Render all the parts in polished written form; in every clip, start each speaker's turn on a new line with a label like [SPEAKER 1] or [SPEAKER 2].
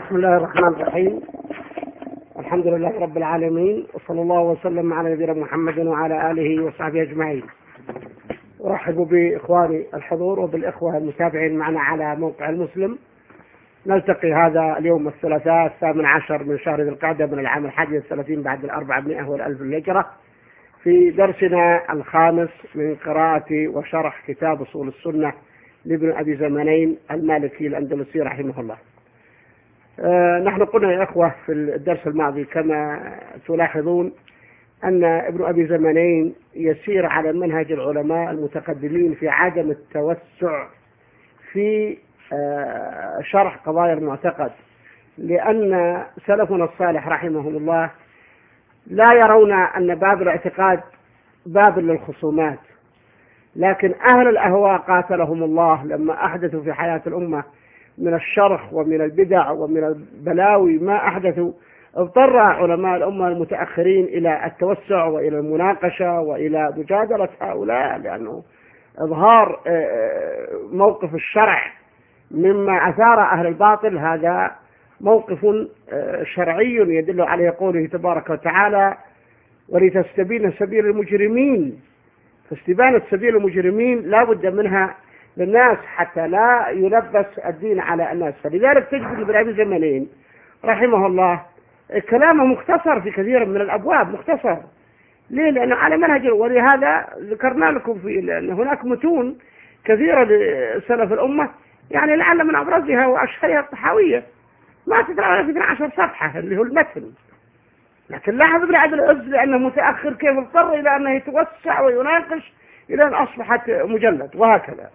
[SPEAKER 1] بسم الله الرحمن الرحيم. الحمد لله رب العالمين، وصلى الله وسلم على نبينا محمد وعلى آله وصحبه أجمعين. أرحب بإخواني الحضور وبالإخوة المتابعين معنا على موقع المسلم. نلتقي هذا اليوم الثلاثاء 18 من شهر ذي القعدة من العام 31 بعد 400 والألف الهجرة، في درسنا الخامس من قراءة وشرح كتاب أصول السنة لابن أبي زمانين المالكي الأندلسي رحمه الله. نحن قلنا يا أخوة في الدرس الماضي كما تلاحظون أن ابن أبي زمانين يسير على منهج العلماء المتقدمين في عدم التوسع في شرح قضايا المعتقد، لأن سلفنا الصالح رحمهم الله لا يرون أن باب الاعتقاد باب للخصومات، لكن أهل الأهواء قاتلهم الله لما أحدثوا في حياة الأمة من الشرخ ومن البدع ومن البلاوي ما أحدثوا، اضطر علماء الأمة المتأخرين إلى التوسع وإلى المناقشة وإلى مجادلة هؤلاء، لأنه إظهار موقف الشرع مما أثار أهل الباطل هذا موقف شرعي يدل عليه قوله تبارك وتعالى: ولتستبين سبيل المجرمين. فاستبانة سبيل المجرمين لا بد منها للناس حتى لا يلبس الدين على الناس. فلذلك تجد ابن أبي زمانين رحمه الله كلامه مختصر في كثير من الأبواب، مختصر. ليه؟ لأنه على منهج، ولهذا ذكرنا لكم في لأن هناك متون كثيرة لسلف الأمة، يعني لعل من أبرزها وأشهرها الطحاوية ما تدرى على 12 صفحة اللي هو المتن، لكن لاحظ ابن عبد العز لأنه متأخر كيف اضطر إلى أنه يتوسع ويناقش إلى أن أصبحت مجلد، وهكذا.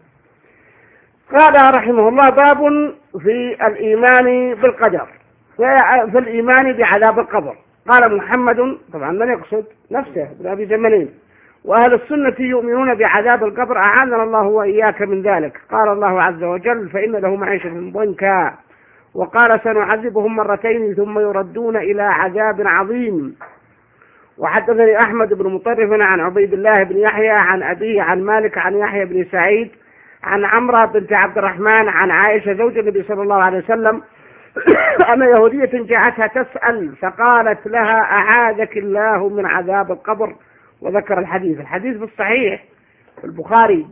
[SPEAKER 1] قال رحمه الله: باب في الإيمان بالقدر، في الإيمان بعذاب القبر. قال محمد، طبعا من يقصد نفسه ابن أبي زمانين: وأهل السنة يؤمنون بعذاب القبر، أعاذنا الله وإياك من ذلك. قال الله عز وجل: فإن له معيشة ضنكا. وقال: سنعذبهم مرتين ثم يردون إلى عذاب عظيم. وحدثني أحمد بن مطرف عن عبيد الله بن يحيى عن أبيه عن مالك عن يحيى بن سعيد عن عمرة بنت عبد الرحمن عن عائشة زوج النبي صلى الله عليه وسلم أن يهودية جاءتها تسأل فقالت لها: أعاذك الله من عذاب القبر. وذكر الحديث في الصحيح في البخاري،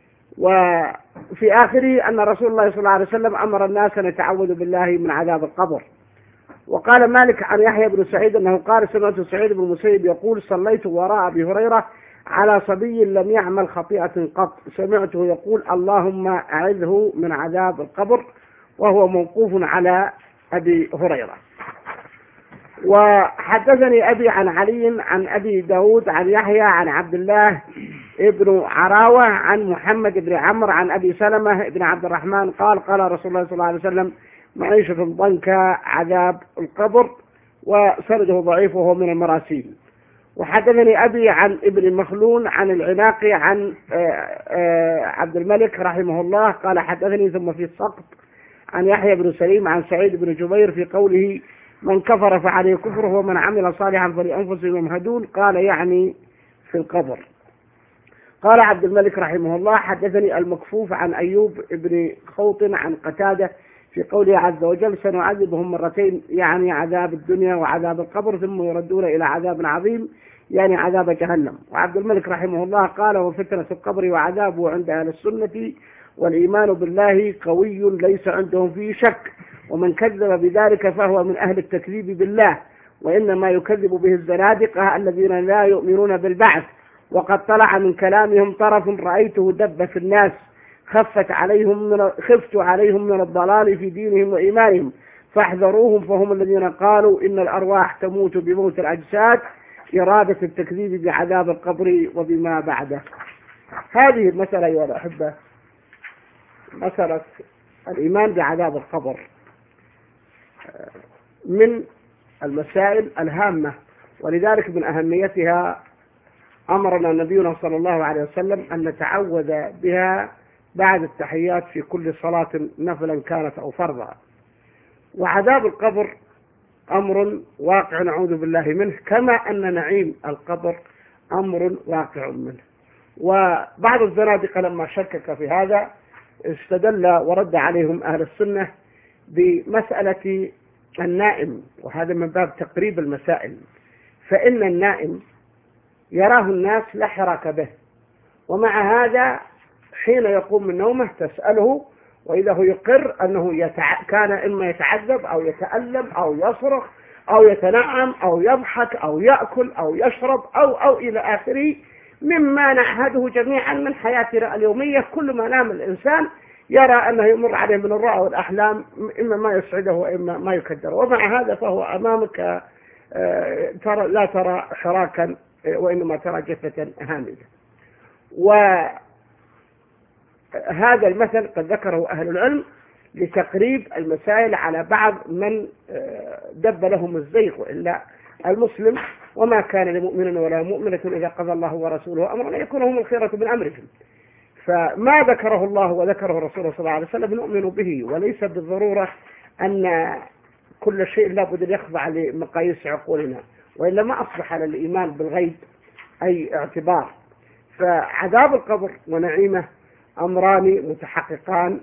[SPEAKER 1] وفي آخره أن رسول الله صلى الله عليه وسلم أمر الناس أن يتعوذوا بالله من عذاب القبر. وقال مالك عن يحيى بن سعيد أنه قال: سمعت سعيد بن المسيب يقول: صليت وراء أبي هريرة على صبي لم يعمل خطيئة قط، سمعته يقول: اللهم أعذه من عذاب القبر، وهو موقوف على أبي هريرة. وحدثني أبي عن علي عن أبي داود عن يحيى عن عبد الله ابن عراوة عن محمد بن عمرو عن أبي سلمة بن عبد الرحمن قال: قال رسول الله صلى الله عليه وسلم: معيشة ضنكا عذاب القبر. وسنده ضعيف وهو من المراسيل. وحدثني أبي عن ابن مخلون عن العناقي عن عبد الملك رحمه الله قال: حدثني ثم في السقط عن يحيى بن سليم عن سعيد بن جبير في قوله: من كفر فعليه كفره ومن عمل صالحا فلأنفسهم يمهدون، قال يعني في القبر. قال عبد الملك رحمه الله: حدثني المكفوف عن أيوب بن خوط عن قتادة في قوله عز وجل: سنعذبهم مرتين، يعني عذاب الدنيا وعذاب القبر، ثم يردون إلى عذاب عظيم، يعني عذاب جهنم. وعبد الملك رحمه الله قال: وفتنة القبر وعذابه عند أهل السنة والإيمان بالله قوي ليس عندهم فيه شك، ومن كذب بذلك فهو من أهل التكذيب بالله، وإنما يكذب به الزنادقة الذين لا يؤمنون بالبعث. وقد طلع من كلامهم طرف رأيته دب في الناس، خفت عليهم من الضلال في دينهم وإيمانهم، فاحذروهم، فهم الذين قالوا إن الأرواح تموت بموت الأجساد، إرادة التكذيب بعذاب القبر وبما بعده. هذه المسألة أيها الأحبة، مسألة الإيمان بعذاب القبر، من المسائل الهامة، ولذلك من أهميتها أمرنا نبينا صلى الله عليه وسلم أن نتعوذ بها بعد التحيات في كل صلاة نفلا كانت أو فرضا. وعذاب القبر أمر واقع نعوذ بالله منه، كما أن نعيم القبر أمر واقع منه. وبعض الزنادقة لما شكك في هذا استدل ورد عليهم أهل السنة بمسألة النائم، وهذا من باب تقريب المسائل، فإن النائم يراه الناس لا حراك به، ومع هذا حين يقوم من نومه تسأله وإذا هو يقر أنه كان إما يتعذب أو يتألم أو يصرخ أو يتنعم أو يضحك أو يأكل أو يشرب أو إلى آخره مما نعهده جميعا من حياتنا اليومية. كل ما نام الإنسان يرى أنه يمر عليه من الرؤى والأحلام إما ما يسعده وإما ما يكدره، ومع هذا فهو أمامك لا ترى حراكا وإنما ترى جثة هامدة. وهذا المثل قد ذكره أهل العلم لتقريب المسائل على بعض من دب لهم الزيغ، وإلا المسلم وما كان لمؤمن ولا مؤمنة إذا قضى الله ورسوله أمرا أن يكون هم الخيرة من أمرهم. فما ذكره الله وذكره الرسول صلى الله عليه وسلم نؤمن به، وليس بالضرورة أن كل شيء لابد أن يخضع لمقاييس عقولنا، وإلا ما أصبح على الإيمان بالغيب أي اعتبار. فعذاب القبر ونعيمه أمران متحققان،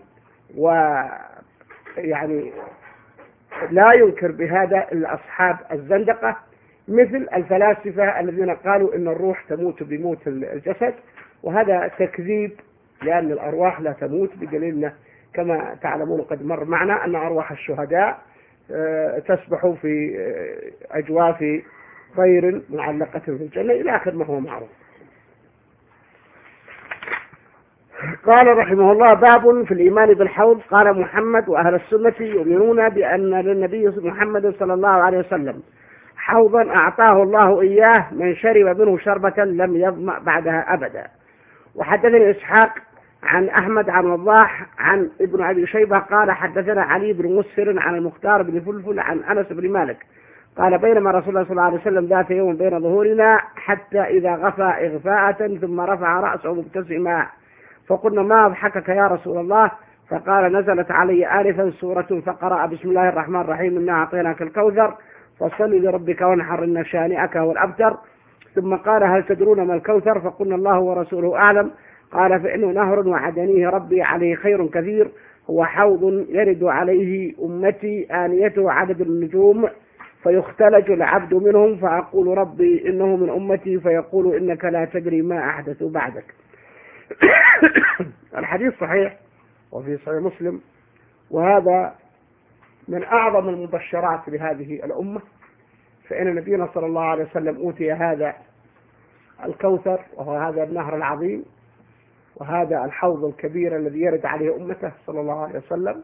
[SPEAKER 1] ويعني لا ينكر بهذا إلا أصحاب الزندقة مثل الفلاسفة الذين قالوا إن الروح تموت بموت الجسد، وهذا تكذيب، لأن الأرواح لا تموت، بدليلنا كما تعلمون قد مر معنا أن أرواح الشهداء تسبح في أجواف طير معلقة في الجنة إلى آخر ما هو معروف. قال رحمه الله: باب في الإيمان بالحوض. قال محمد: وأهل السنة يؤمنون بأن للنبي محمد صلى الله عليه وسلم حوضا أعطاه الله إياه من شرب منه شربة لم يظمأ بعدها أبدا. وحدثني إسحاق عن أحمد عن وضاح عن ابن أبي شيبة قال: حدثنا علي بن مسهر عن المختار بن فلفل عن أنس بن مالك قال: بينما رسول الله صلى الله عليه وسلم ذات يوم بين ظهورنا حتى إذا غفى إغفاءة ثم رفع رأسه مبتسما فقلنا: ما أضحكك يا رسول الله؟ فقال: نزلت علي آنفا سورة فقرأ: بسم الله الرحمن الرحيم، إنا أعطيناك الكوثر فصل لربك وانحر إن شانئك هو الأبتر. ثم قال: هل تدرون ما الكوثر؟ فقلنا: الله ورسوله أعلم. قال: فإنه نهر وعدنيه ربي عليه خير كثير، هو حوض يرد عليه أمتي آنيته عدد النجوم فيختلج العبد منهم فأقول: ربي إنه من أمتي، فيقول: إنك لا تدري ما أحدث بعدك. الحديث صحيح وفي صحيح مسلم، وهذا من أعظم المبشرات لهذه الأمة، فإن نبينا صلى الله عليه وسلم أوتي هذا الكوثر، وهو هذا النهر العظيم وهذا الحوض الكبير الذي يرد عليه أمته صلى الله عليه وسلم،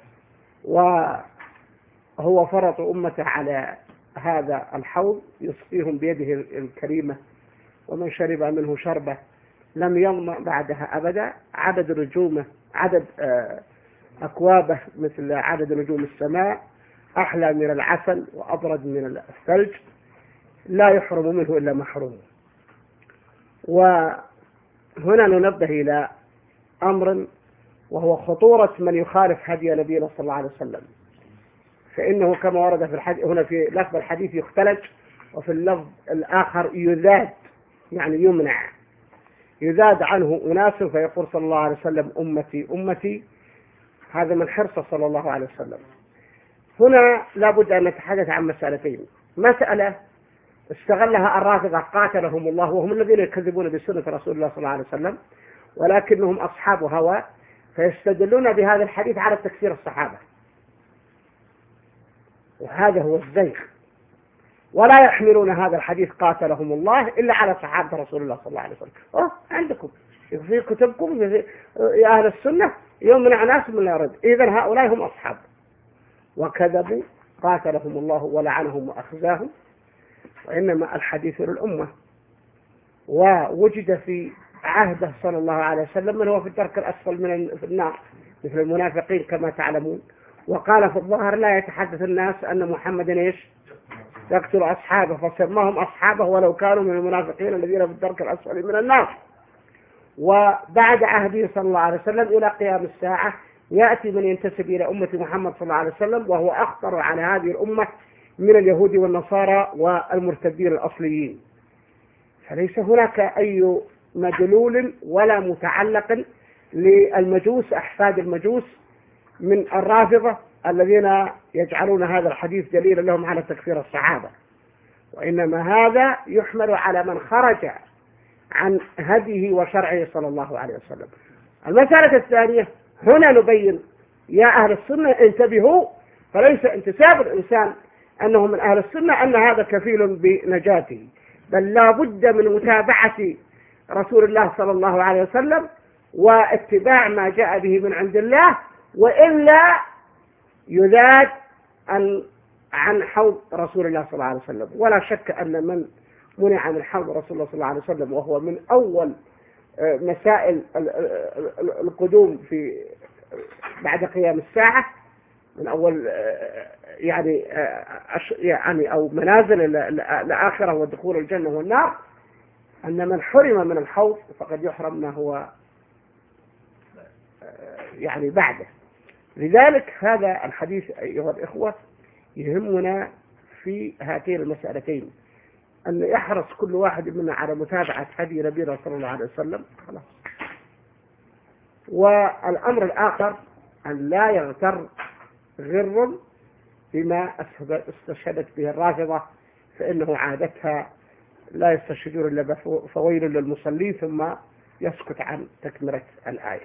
[SPEAKER 1] وهو فرط أمته على هذا الحوض يسقيهم بيده الكريمة، ومن شرب منه شربة لم يظمأ بعدها أبدا. عدد نجومه، عدد أكوابه مثل عدد نجوم السماء، أحلى من العسل وأبرد من الثلج، لا يحرم منه إلا محروم. وهنا ننبه إلى أمر، وهو خطورة من يخالف هدي نبينا صلى الله عليه وسلم، فإنه كما ورد في الحديث هنا في لفظ الحديث يختلج، وفي اللفظ الآخر يذاد، يعني يمنع، يذاد عنه أناس فيقول صلى الله عليه وسلم: أمتي أمتي. هذا من حرصه صلى الله عليه وسلم. هنا لابد أن نتحدث عن مسألتين. مسألة استغلها الرافضة قاتلهم الله، وهم الذين يكذبون بسنة رسول الله صلى الله عليه وسلم، ولكنهم أصحاب هوى، فيستدلون بهذا الحديث على تكفير الصحابة، وهذا هو الزيغ. ولا يحملون هذا الحديث قاتلهم الله إلا على صحابة رسول الله صلى الله عليه وسلم. عندكم في كتبكم يا أهل السنة يمنع ناس من لا يرد، إذن هؤلاء هم أصحاب، وكذبوا قاتلهم الله ولعنهم وأخزاهم. وإنما الحديث للأمة، ووجد في عهده صلى الله عليه وسلم من هو في الدرك الأسفل من النار مثل المنافقين كما تعلمون. وقال في الظاهر: لا يتحدث الناس أن محمدا إيش يقتل أصحابه، فسماهم أصحابه ولو كانوا من المنافقين الذين في الدرك الأسفل من النار. وبعد عهده صلى الله عليه وسلم إلى قيام الساعة يأتي من ينتسب إلى أمة محمد صلى الله عليه وسلم وهو أخطر على هذه الأمة من اليهود والنصارى والمرتدين الأصليين. فليس هناك أي مدلول ولا متعلق للمجوس أحفاد المجوس من الرافضة الذين يجعلون هذا الحديث دليلا لهم على تكفير الصحابة، وإنما هذا يحمل على من خرج عن هديه وشرعه صلى الله عليه وسلم. المسألة الثانية، هنا نبين يا أهل السنة انتبهوا، فليس انتساب الإنسان أنه من أهل السنة أن هذا كفيل بنجاته، بل لا بد من متابعة رسول الله صلى الله عليه وسلم واتباع ما جاء به من عند الله، وإلا يذاد عن حوض رسول الله صلى الله عليه وسلم. ولا شك أن من منع من حوض رسول الله صلى الله عليه وسلم، وهو من أول مسائل القدوم في بعد قيام الساعة، من أول يعني أو منازل الآخرة ودخول الجنة والنار، أن من حرم من الحوض فقد يحرم ما هو يعني بعده. لذلك هذا الحديث أيها الإخوة يهمنا في هاتين المسألتين، أن يحرص كل واحد منا على متابعة هدي نبينا صلى الله عليه وسلم خلاص. والأمر الآخر أن لا يغتر غر بما استشهدت به الرافضة، فإنه عادتها لا يستشهدون إلا فويل للمصلين، ثم يسكت عن تكملة الآية.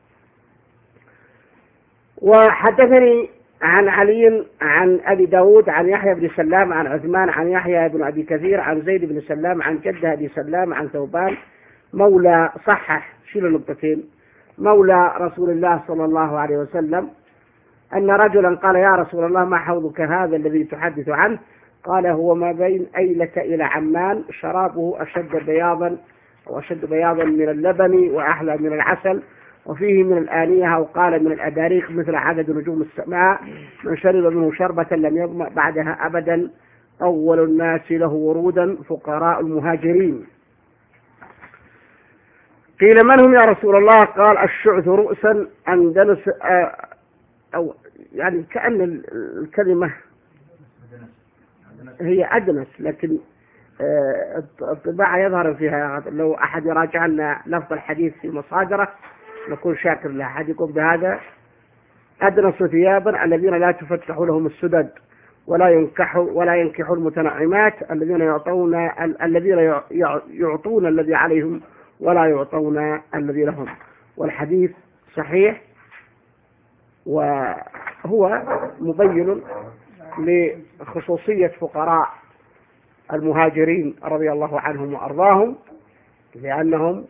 [SPEAKER 1] وحدثني عن علي عن أبي داود عن يحيى بن سلام عن عثمان عن يحيى بن أبي كثير عن زيد بن سلام عن جده أبي سلام عن ثوبان مولى، صحح شيل النقطتين، مولى رسول الله صلى الله عليه وسلم، أن رجلا قال يا رسول الله ما حوضك هذا الذي تحدث عنه؟ قال هو ما بين أيلة إلى عمان، شرابه أشد بياضا من اللبن وأحلى من العسل، وفيه من الآنية أو قال من الأداريق مثل عدد نجوم السماء، من شرب منه شربة لم يظمأ بعدها أبدا، أول الناس له ورودا فقراء المهاجرين. قيل من هم يا رسول الله؟ قال الشعث رؤسا أندلس، أو يعني كأن الكلمة هي أدنس، لكن الطباعة يظهر فيها. لو أحد يراجع لنا لفظ الحديث في مصادره نكون شاكر له. أحدكم بهذا أدنس ثيابا الذين لا تفتح لهم السدد ولا ينكحوا المتنعمات الذين يعطون الذي عليهم ولا يعطون الذي لهم. والحديث صحيح، وهو مبين لخصوصية فقراء المهاجرين رضي الله عنهم وأرضاهم، لأنهم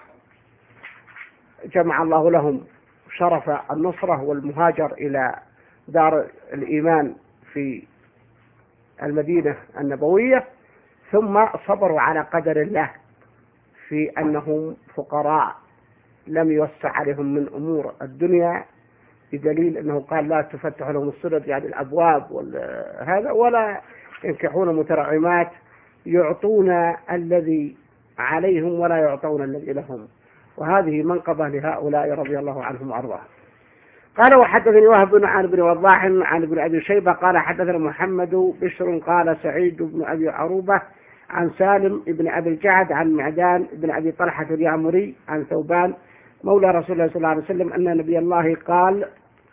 [SPEAKER 1] جمع الله لهم شرف النصرة والمهاجر إلى دار الإيمان في المدينة النبوية، ثم صبروا على قدر الله في أنهم فقراء لم يوسع عليهم من أمور الدنيا، بدليل أنه قال لا تفتح لهم السدد يعني الأبواب هذا، ولا ينكحون متنعمات، يعطون الذي عليهم ولا يعطون الذي لهم. وهذه منقبة لهؤلاء رضي الله عنهم وأرضاهم. قال وحدثني وهب بن وضاح عن ابن أبي شيبة قال حدثنا محمد بشر قال سعيد بن أبي عروبة عن سالم بن أبي الجعد عن معدان بن أبي طلحة اليعمري عن ثوبان مولى رسول الله صلى الله عليه وسلم أن نبي الله قال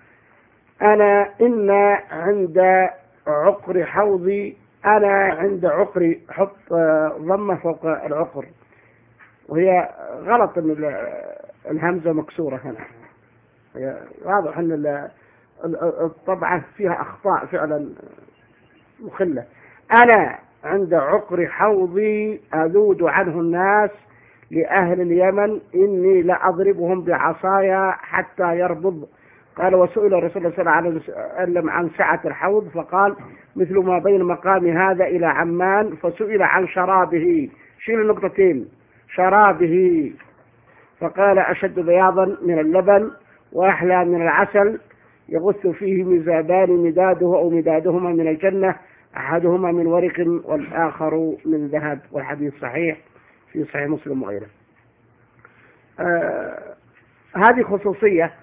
[SPEAKER 1] إن عند عقر حوضي، أنا عند عقري، حط ضمة فوق العقر، وهي غلط ان الهمزة مكسورة هنا، واضح ان الطبعة فيها أخطاء فعلا مخلة. أنا عند عقر حوضي أذود عنه الناس لأهل اليمن إني لأضربهم بعصايا حتى يربض. قال وسئل الرسول صلى الله عليه وسلم عن سعة الحوض فقال مثل ما بين مقام هذا إلى عمان، فسئل عن شرابه، شيل النقطتين، شرابه، فقال أشد بياضا من اللبن وأحلى من العسل، يغث فيه مزابان مداده أو مدادهما من الجنة، أحدهما من ورق والآخر من ذهب. والحديث صحيح في صحيح مسلم وغيره. هذه خصوصية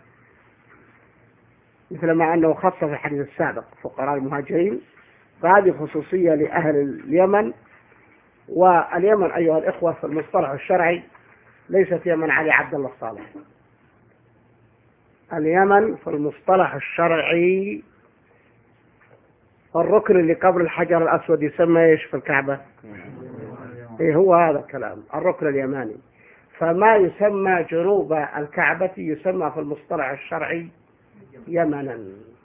[SPEAKER 1] مثل ما أنه خص في الحديث السابق فقراء المهاجرين، فهذه خصوصية لأهل اليمن. واليمن أيها الإخوة في المصطلح الشرعي ليست يمن علي عبد الله الصالح. اليمن في المصطلح الشرعي الركن اللي قبل الحجر الأسود يسمى إيش في الكعبة؟ إيه هو هذا الكلام، الركن اليماني. فما يسمى جنوب الكعبة يسمى في المصطلح الشرعي يمنا.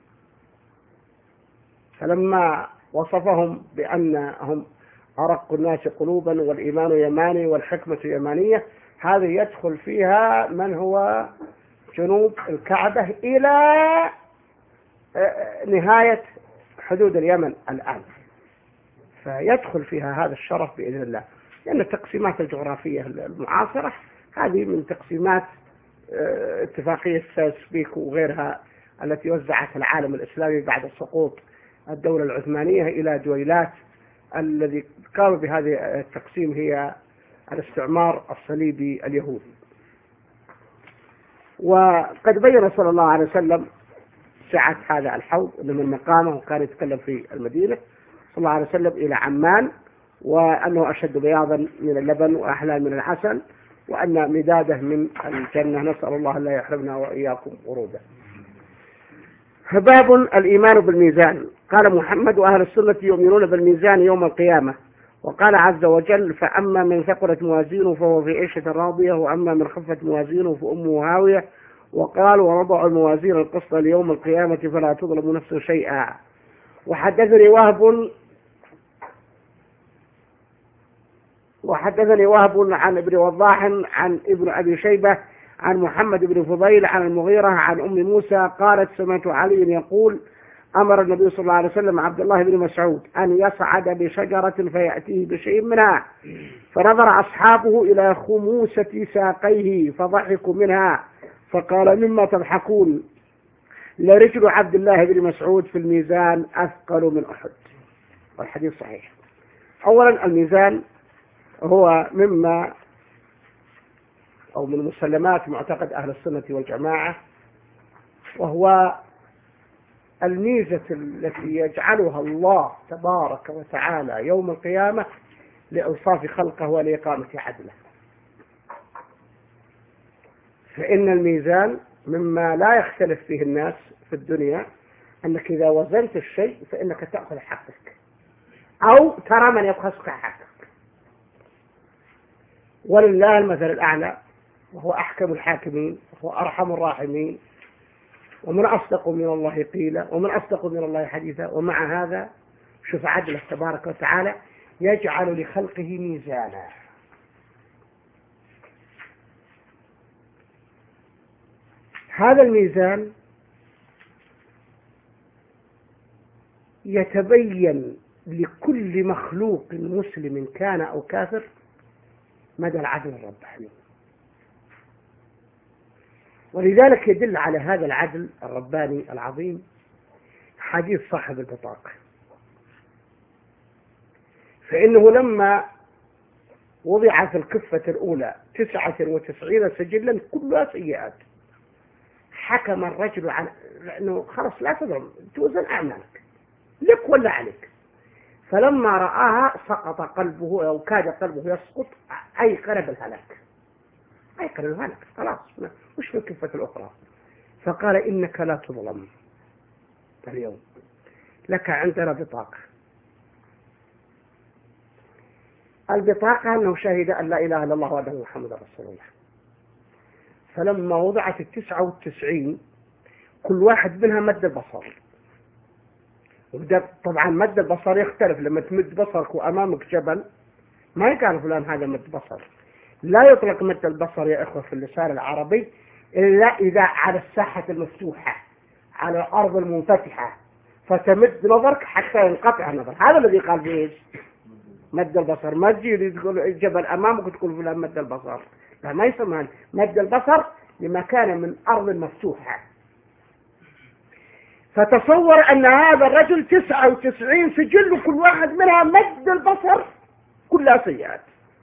[SPEAKER 1] فلما وصفهم بأنهم أرق الناس قلوبا والإيمان يماني والحكمة يمانية، هذه يدخل فيها من هو جنوب الكعبة إلى نهاية حدود اليمن الآن، فيدخل فيها هذا الشرف بإذن الله، لأن التقسيمات الجغرافية المعاصرة هذه من تقسيمات اتفاقية سايس-بيكو وغيرها التي وزعت العالم الإسلامي بعد سقوط الدولة العثمانية إلى دويلات. الذي قام بهذه التقسيم هي الاستعمار الصليبي اليهودي. وقد بين صلى الله عليه وسلم سعة هذا الحوض أنه من مقامه، وكان يتكلم في المدينة صلى الله عليه وسلم إلى عمان، وأنه أشد بياضا من اللبن وأحلى من العسل، وأن مداده من الجنة. نسأل الله لا يحرمنا وإياكم وروده. باب الإيمان بالميزان. قال محمد: وأهل السنة يؤمنون بالميزان يوم القيامة. وقال عز وجل: فأما من ثقلت موازينه فهو في عيشة راضية، وأما من خفت موازينه فأمه هاوية. وقال: ونضع الموازين القسط ليوم القيامة فلا تظلم نفس شيئا. وحدثني وهب عن ابن وضاح عن ابن أبي شيبة عن محمد بن فضيل عن المغيرة عن أم موسى قالت: سمعت علي يقول: أمر النبي صلى الله عليه وسلم عبد الله بن مسعود أن يصعد بشجرة فيأتيه بشيء منها، فنظر أصحابه إلى خموسة ساقيه فضحكوا منها، فقال: مما تضحكون؟ لرجل عبد الله بن مسعود في الميزان أثقل من أحد. والحديث صحيح. أولا، الميزان هو مما أو من مسلمات معتقد أهل السنة والجماعة، وهو الميزة التي يجعلها الله تبارك وتعالى يوم القيامة لإوصاف خلقه ولإقامة عدله. فإن الميزان مما لا يختلف فيه الناس في الدنيا، أنك إذا وزنت الشيء فإنك تأخذ حقك أو ترى من يبخسك حقك. ولله المثل الأعلى، وهو أحكم الحاكمين، وهو أرحم الراحمين، ومن أصدق من الله قيلا، ومن أصدق من الله حديثا. ومع هذا شوف عدله تبارك وتعالى، يجعل لخلقه ميزانا. هذا الميزان يتبين لكل مخلوق مسلم كان أو كافر مدى العدل الرباني، ولذلك يدل على هذا العدل الرباني العظيم حديث صاحب البطاقة. فإنه لما وضع في الكفة الأولى 99 سجلا كلها سيئات، حكم الرجل على لأنه خلاص لا تظلم، توزن أعمالك لك ولا عليك. فلما رآها سقط قلبه أو كاد قلبه يسقط، أيقن بالهلاك، أيقن الهلاك خلاص مش في الكفة الأخرى. فقال: إنك لا تظلم اليوم، لك عندنا بطاقة. البطاقة أنه شهد أن لا إله إلا الله وأن محمد رسول الله. فلما وضعت 99 كل واحد منها مد البصر. طبعا مد البصر يختلف، لما تمد بصرك وأمامك جبل ما يقال فلان هذا مد بصر. لا يطلق مد البصر يا إخوة في اللسان العربي إلا إذا على الساحة المفتوحة، على الأرض المنفتحة، فتمد نظرك حتى ينقطع النظر. هذا الذي قال به مد البصر. ما تجي تقول الجبل أمامك وتقول فلان مد البصر، لا، ما يسمى مد البصر لما كان من أرض مفتوحة. فتصور أن هذا الرجل 99 سجل وكل واحد منها مد البصر كلها سيئات،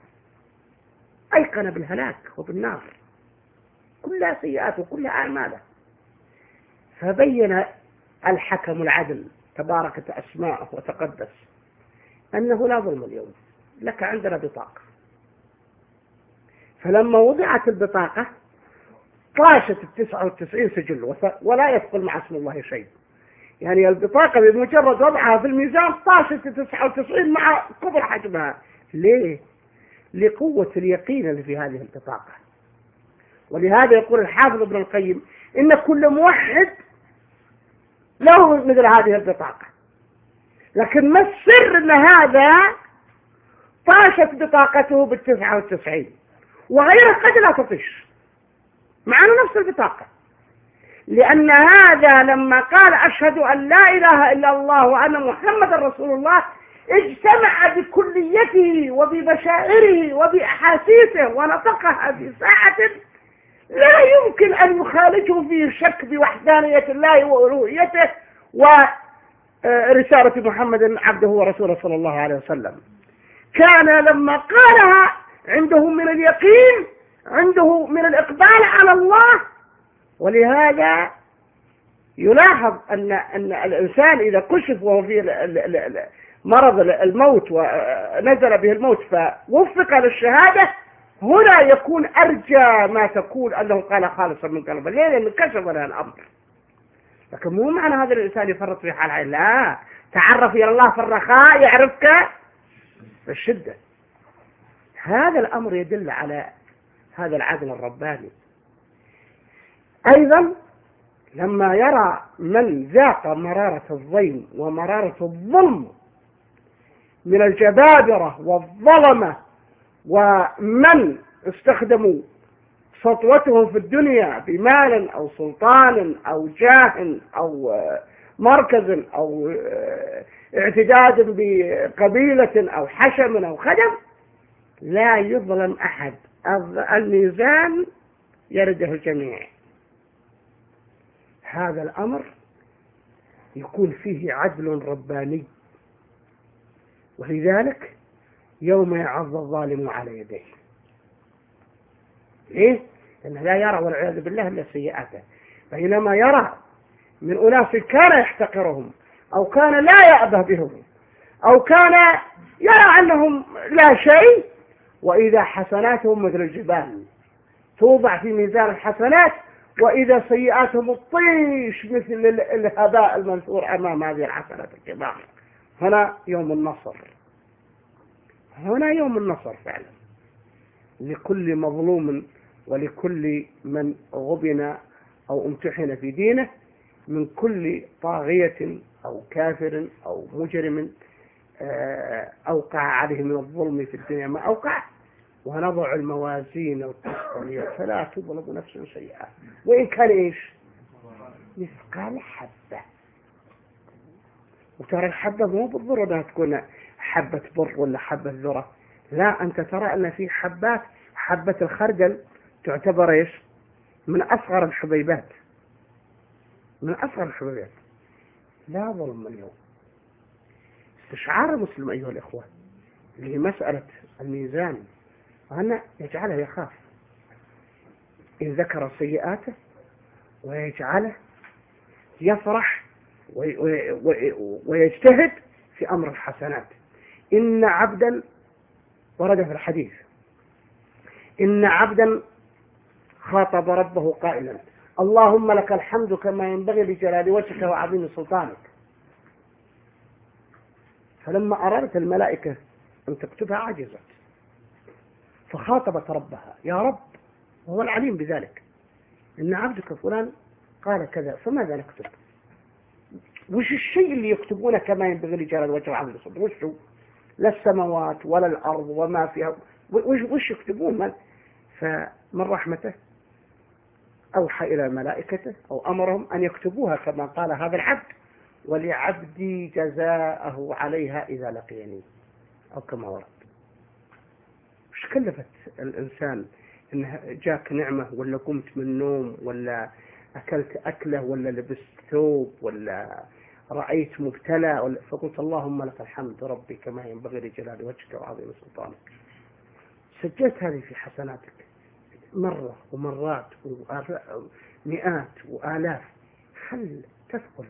[SPEAKER 1] أيقن بالهلاك وبالنار، كلها سيئات وكلها أعماله. فبين الحكم العدل تبارك أسماءه وتقدس أنه لا ظلم اليوم، لك عندنا بطاقة. فلما وضعت البطاقة طاشت 99 سجل ولا يثقل مع اسم الله شيء. يعني البطاقة بمجرد وضعها في الميزان طاشت 99 مع كبر حجمها. ليه؟ لقوة اليقين اللي في هذه البطاقة. ولهذا يقول الحافظ ابن القيم إن كل موحد له مثل هذه البطاقة، لكن ما السر أن هذا طاشت بطاقته بال99 وغيره قد لا تطش مع أنه نفس البطاقة، لأن هذا لما قال أشهد أن لا إله إلا الله وأن محمد رسول الله اجتمع بكليته وبمشاعره وبأحاسيسه ونطقها في ساعة لا يمكن أن يخالجه فيه شك بوحدانية الله وألوهيته ورسالة محمد عبده ورسوله صلى الله عليه وسلم. كان لما قالها عنده من اليقين، عنده من الإقبال على الله. ولهذا يلاحظ أن الإنسان إذا كشف وهو في مرض الموت ونزل به الموت فوفق للشهادة، هنا يكون أرجى ما تكون أنه قال خالصا من قلبه. ليه؟ لأنه كشف له الأمر. لكن مو معنى هذا الإنسان يفرط في حال عين، لا، تعرف إلى الله في الرخاء يعرفك في الشدة. هذا الأمر يدل على هذا العدل الرباني. أيضا لما يرى من ذاق مرارة الضيم ومرارة الظلم من الجبابرة والظلمة ومن استخدموا سطوتهم في الدنيا بمال أو سلطان أو جاه أو مركز أو اعتداد بقبيلة أو حشم أو خدم، لا يظلم أحد، الميزان يرده الجميع. هذا الأمر يكون فيه عدل رباني. ولذلك يوم يعض الظالم على يديه. ليه؟ لأنه لا يرى والعياذ بالله إلا سيئاته. بينما يرى من أناس كان يحتقرهم أو كان لا يأبه بهم أو كان يرى أنهم لا شيء، وإذا حسناتهم مثل الجبال توضع في ميزان الحسنات، وإذا سيئاتهم الطيش مثل الهباء المنثور أمام هذه الحسنات الكبار. هنا يوم النصر، هنا يوم النصر فعلا لكل مظلوم ولكل من غبن أو امتحن في دينه من كل طاغية أو كافر أو مجرم أوقع عليه من الظلم في الدنيا ما أوقع. ونضع الموازين القسط فلا تظلم نفس شيئا وإن كان إيش مثقال حبة. وترى الحبة مو بالضرورة أنها تكون حبة بر ولا حبة ذرة، لا، أنت ترى أن في حبات، حبة الخردل تعتبر إيش من أصغر الحبيبات، من أصغر الحبيبات. لا ظلم اليوم. استشعار المسلم أيها الإخوة لمسألة الميزان وأن يجعله يخاف إن ذكر سيئاته، ويجعله يفرح ويجتهد في أمر الحسنات. إن عبدا ورد في الحديث إن عبدا خاطب ربه قائلا اللهم لك الحمد كما ينبغي لجلال وجهك وعظيم سلطانك. فلما أرادت الملائكة أن تكتبها عجزت، فخاطبت ربها يا رب، وهو العليم بذلك، إن عبدك فلان قال كذا، فماذا نكتب؟ وش الشيء اللي يكتبونه كما ينبغي لجلال وجهك وعظيم سلطانك؟ وش؟ لا السماوات ولا الأرض وما فيها، وش يكتبون؟ فمن رحمته أوحى إلى ملائكته أو أمرهم أن يكتبوها كما قال هذا العبد، ولعبدي جزاءه عليها إذا لقيني، أو كما ورد. وش كلفت الإنسان إنه جاك نعمة ولا قمت من نوم ولا أكلت أكله ولا لبست ثوب ولا رأيت مبتلى ولا فقلت اللهم لك الحمد ربي كما ينبغي لجلال وجهك وعظيم سلطانك. سجلت هذه في حسناتك مرة ومرات ومئات وآلاف. هل تثقل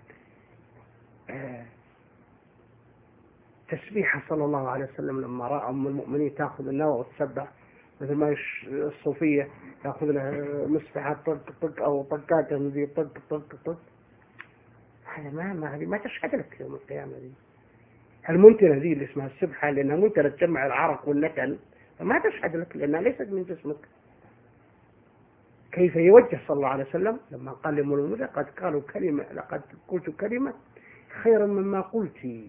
[SPEAKER 1] تسبيحة صلى الله عليه وسلم لما رأى أم المؤمنين تأخذ النوى وتسبح مثل ما الصوفية تأخذ لها مسبحة طق طق أو طقات ذي طق طق طق؟ هذا ما تشهد لك يوم القيامة دي. المنتنة دي اللي اسمها السبحة لأنها منتنة تجمع العرق والنتن، فما تشهد لك لأنها ليست من جسمك. كيف يوجه صلى الله عليه وسلم لما قال لمولود قد قالوا كلمة، لقد قلت كلمة خيرا مما قلت.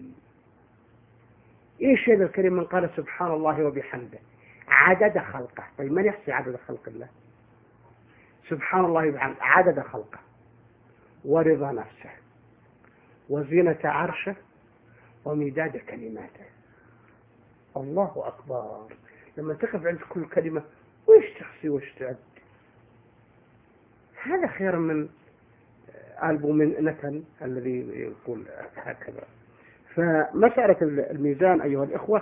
[SPEAKER 1] ايش هذا الكلمة؟ من قال سبحان الله وبحمده عدد خلقه. طيب من يحصي عدد خلق الله؟ سبحان الله وبحمده عدد خلقه ورضا نفسه وزينة عرشه ومداد كلماته. الله أكبر. لما تقف عند كل كلمة وش تحصي وش تعد، هذا خير من البومنة الذي يقول هكذا. فمسألة الميزان أيها الإخوة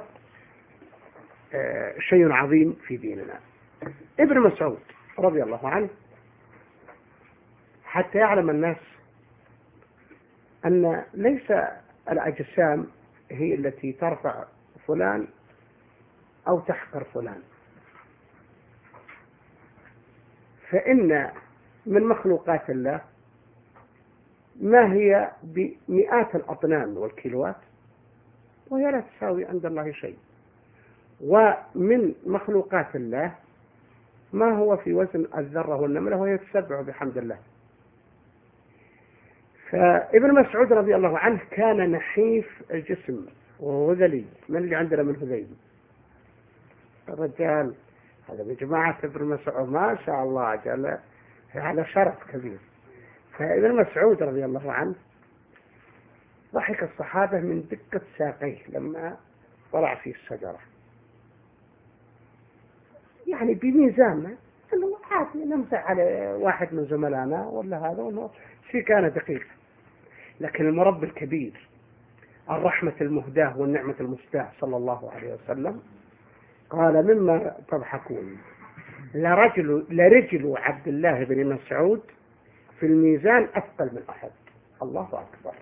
[SPEAKER 1] شيء عظيم في ديننا. ابن مسعود رضي الله عنه حتى يعلم الناس أن ليس الأجسام هي التي ترفع فلان أو تحقر فلان، فإن من مخلوقات الله ما هي بمئات الأطنان والكيلوات وهي لا تساوي عند الله شيء، ومن مخلوقات الله ما هو في وزن الذرة والنملة وهي تسبح بحمد الله. فابن مسعود رضي الله عنه كان نحيف الجسم وهذلي، من اللي عندنا من هذيل الرجال هذا بجماعة ابن مسعود ما شاء الله جل على شرف كبير. فابن مسعود رضي الله عنه ضحك الصحابة من دقة ساقيه لما طلع في الشجرة، يعني بميزاننا انه عادي نمسح على واحد من زملائنا ولا هذا وانه شيء كان دقيق، لكن المربي الكبير الرحمة المهداة والنعمة المستاه صلى الله عليه وسلم قال مما تضحكون لرجل عبد الله بن مسعود في الميزان أثقل من أحد. الله أكبر.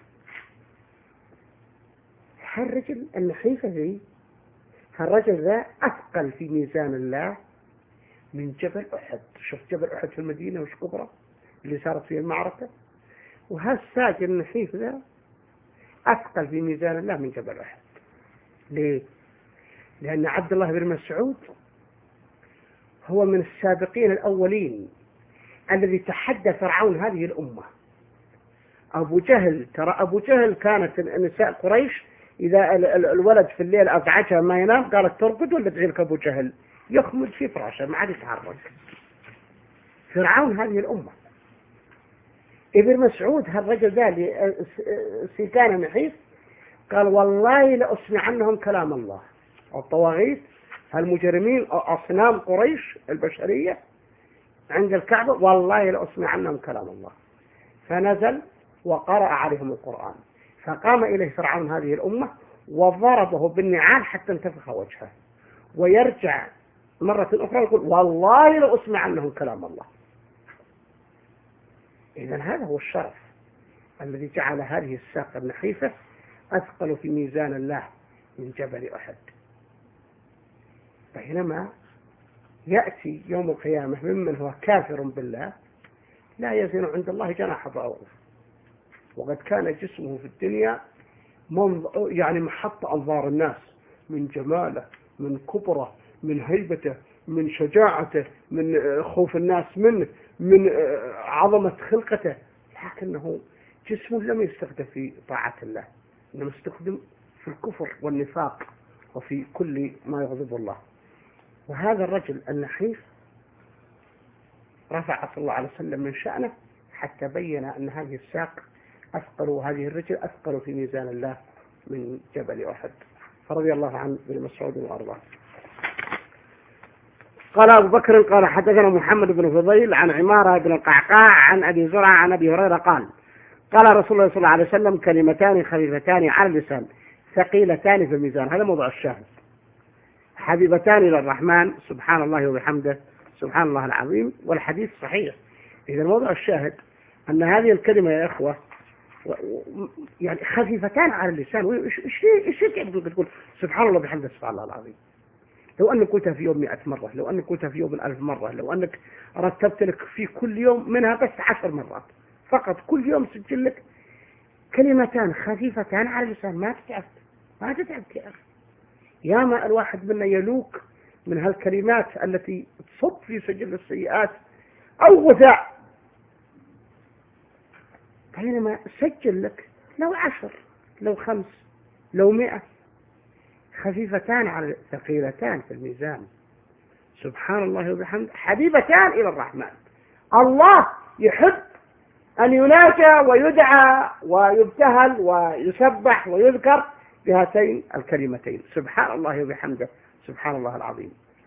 [SPEAKER 1] هالرجل النحيفة ذي، هالرجل ذا أثقل في ميزان الله من جبل أحد. شوف جبل أحد في المدينة وش كبره اللي صارت فيه المعركة، وهالساجل النحيف ذا أثقل في ميزان الله من جبل أحد. ليه؟ لأن عبد الله بن مسعود هو من السابقين الأولين الذي تحدى فرعون هذه الأمة. أبو جهل، ترى أبو جهل كانت نساء قريش إذا الولد في الليل أزعجها ما ينام قالت ترقد ولا تجيلك أبو جهل يخمد في فراشه ما عاد يتحرك. فرعون هذه الأمة. ابن مسعود هالرجل ذا اللي كان نحيف قال والله لأسمعنهم كلام الله. الطواغيت هالمجرمين أصنام قريش البشرية عند الكعبة والله لأسمعنهم كلام الله. فنزل وقرأ عليهم القرآن، فقام إليه فرعون هذه الأمة وضربه بالنعال حتى انتفخ وجهه، ويرجع مرة أخرى يقول والله لأسمعنهم كلام الله. إذن هذا هو الشرف الذي جعل هذه الساق النحيفة أثقل في ميزان الله من جبل أحد. بينما يأتي يوم القيامة ممن هو كافر بالله لا يزن عند الله جناح بعوض، وقد كان جسمه في الدنيا يعني محط أنظار الناس من جماله، من كبره، من هيبته، من شجاعته، من خوف الناس منه، من عظمة خلقته، لكنه جسمه لم يستخدم في طاعة الله، إنما استخدم في الكفر والنفاق وفي كل ما يغضب الله. وهذا الرجل النحيف رفع صلى الله عليه وسلم من شأنه حتى بين أن هذه الساق أثقل وهذه الرجل أثقل في ميزان الله من جبل أحد. فرضي الله عن ابن مسعود وأرضاه. قال أبو بكر قال حدثنا محمد بن فضيل عن عمارة بن القعقاع عن أبي زرعة عن أبي هريرة قال قال رسول الله صلى الله عليه وسلم كلمتان خفيفتان على اللسان ثقيلتان في الميزان. هذا موضوع الشاهد. حبيبتان إلى الرحمن سبحان الله وبحمده سبحان الله العظيم. والحديث صحيح. إذا موضوع الشاهد أن هذه الكلمة يا إخوة يعني خفيفتان على اللسان. إيش تقول سبحان الله وبحمده سبحان الله العظيم؟ لو أنك قلتها في يوم 100 مرة، لو أنك قلتها في يوم 1000 مرة، لو أنك رتبت لك في كل يوم منها بس 10 مرات فقط، كل يوم سجل لك كلمتان خفيفتان على اللسان، ما تتعبك يا أخي. ياما الواحد منا يلوك من هالكلمات التي تصب في سجل السيئات أو غثاء، بينما سجل لك لو 10 لو 5 لو 100 خفيفتان على ثقيلتان في الميزان، سبحان الله وبحمده حبيبتان إلى الرحمن. الله يحب أن يناجى ويدعى ويبتهل ويسبح ويذكر بهاتين الكلمتين، سبحان الله وبحمده سبحان الله العظيم.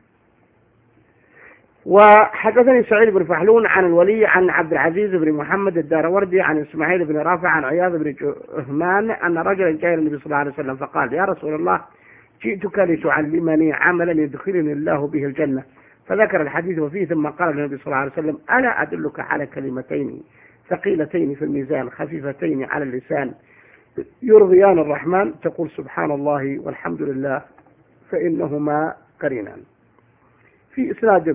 [SPEAKER 1] وحدثني سعيد بن فحلون عن الولي عن عبد العزيز بن محمد الداروردي عن إسماعيل بن رافع عن عياض بن جهمان أن رجلا جاء النبي صلى الله عليه وسلم فقال: يا رسول الله، جئتك لتعلمني عملا يدخلني الله به الجنة. فذكر الحديث وفيه، ثم قال النبي صلى الله عليه وسلم: ألا أدلك على كلمتين ثقيلتين في الميزان خفيفتين على اللسان يرضيان الرحمن، تقول سبحان الله والحمد لله، فإنهما قرينان. في إسناد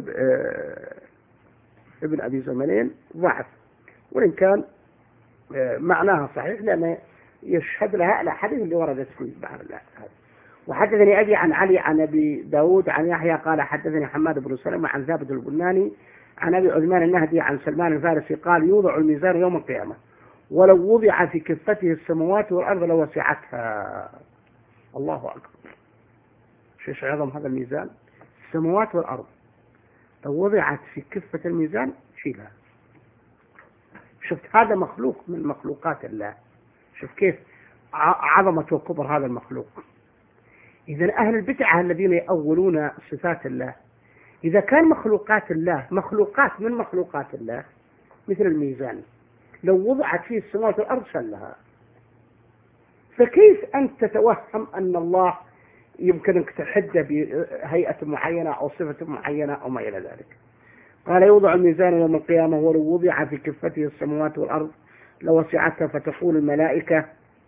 [SPEAKER 1] ابن أبي زمنين ضعف، وإن كان معناها صحيح لأنه يشهد لها الأحاديث اللي وردت فيه بعد الله. وحدثني أبي عن علي عن أبي داود عن يحيى قال: حدثني حماد بن سلمة عن ثابت البناني عن أبي عثمان النهدي عن سلمان الفارسي قال: يوضع الميزان يوم القيامة، ولو وضع في كفته السماوات والأرض لوسعتها. الله أكبر، شيش عظم هذا الميزان، السماوات والأرض لو وضعت في كفة الميزان شيلها. شفت هذا مخلوق من مخلوقات الله، شوف كيف عظمة وكبر هذا المخلوق. إذا أهل البدعة الذين يأولون صفات الله، إذا كان مخلوقات الله مخلوقات من مخلوقات الله مثل الميزان، لو وضعت فيه السماوات والأرض شلها، فكيف أنت تتوهم أن الله يمكنك تحده بهيئة معينة أو صفة معينة أو ما إلى ذلك؟ قال: يوضع الميزان يوم القيامة ولو وضع في كفته السماوات والأرض لوسعتها، فتقول الملائكة: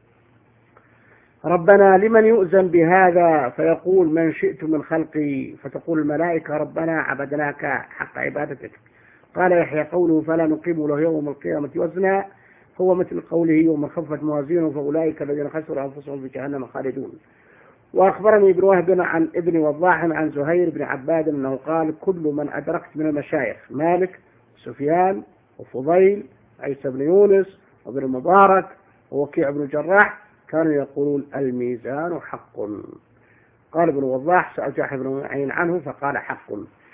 [SPEAKER 1] ربنا لمن يؤذن بهذا؟ فيقول: من شئت من خلقي. فتقول الملائكة: ربنا عبدناك حق عبادتك. قال يحيى: قوله فلا نقيم له يوم القيامة وزنا هو مثل قوله: ومن خفت موازينه فأولئك الذين خسروا أنفسهم في جهنم خالدون. وأخبرني ابن وهب عن ابن وضاح عن زهير بن عباد أنه قال: كل من أدركت من المشايخ مالك سفيان وفضيل عيسى بن يونس وابن المبارك ووكيع بن الجراح كانوا يقولون الميزان حق. قال ابن وضاح: سأل جاحظ بن معين عنه فقال: حق.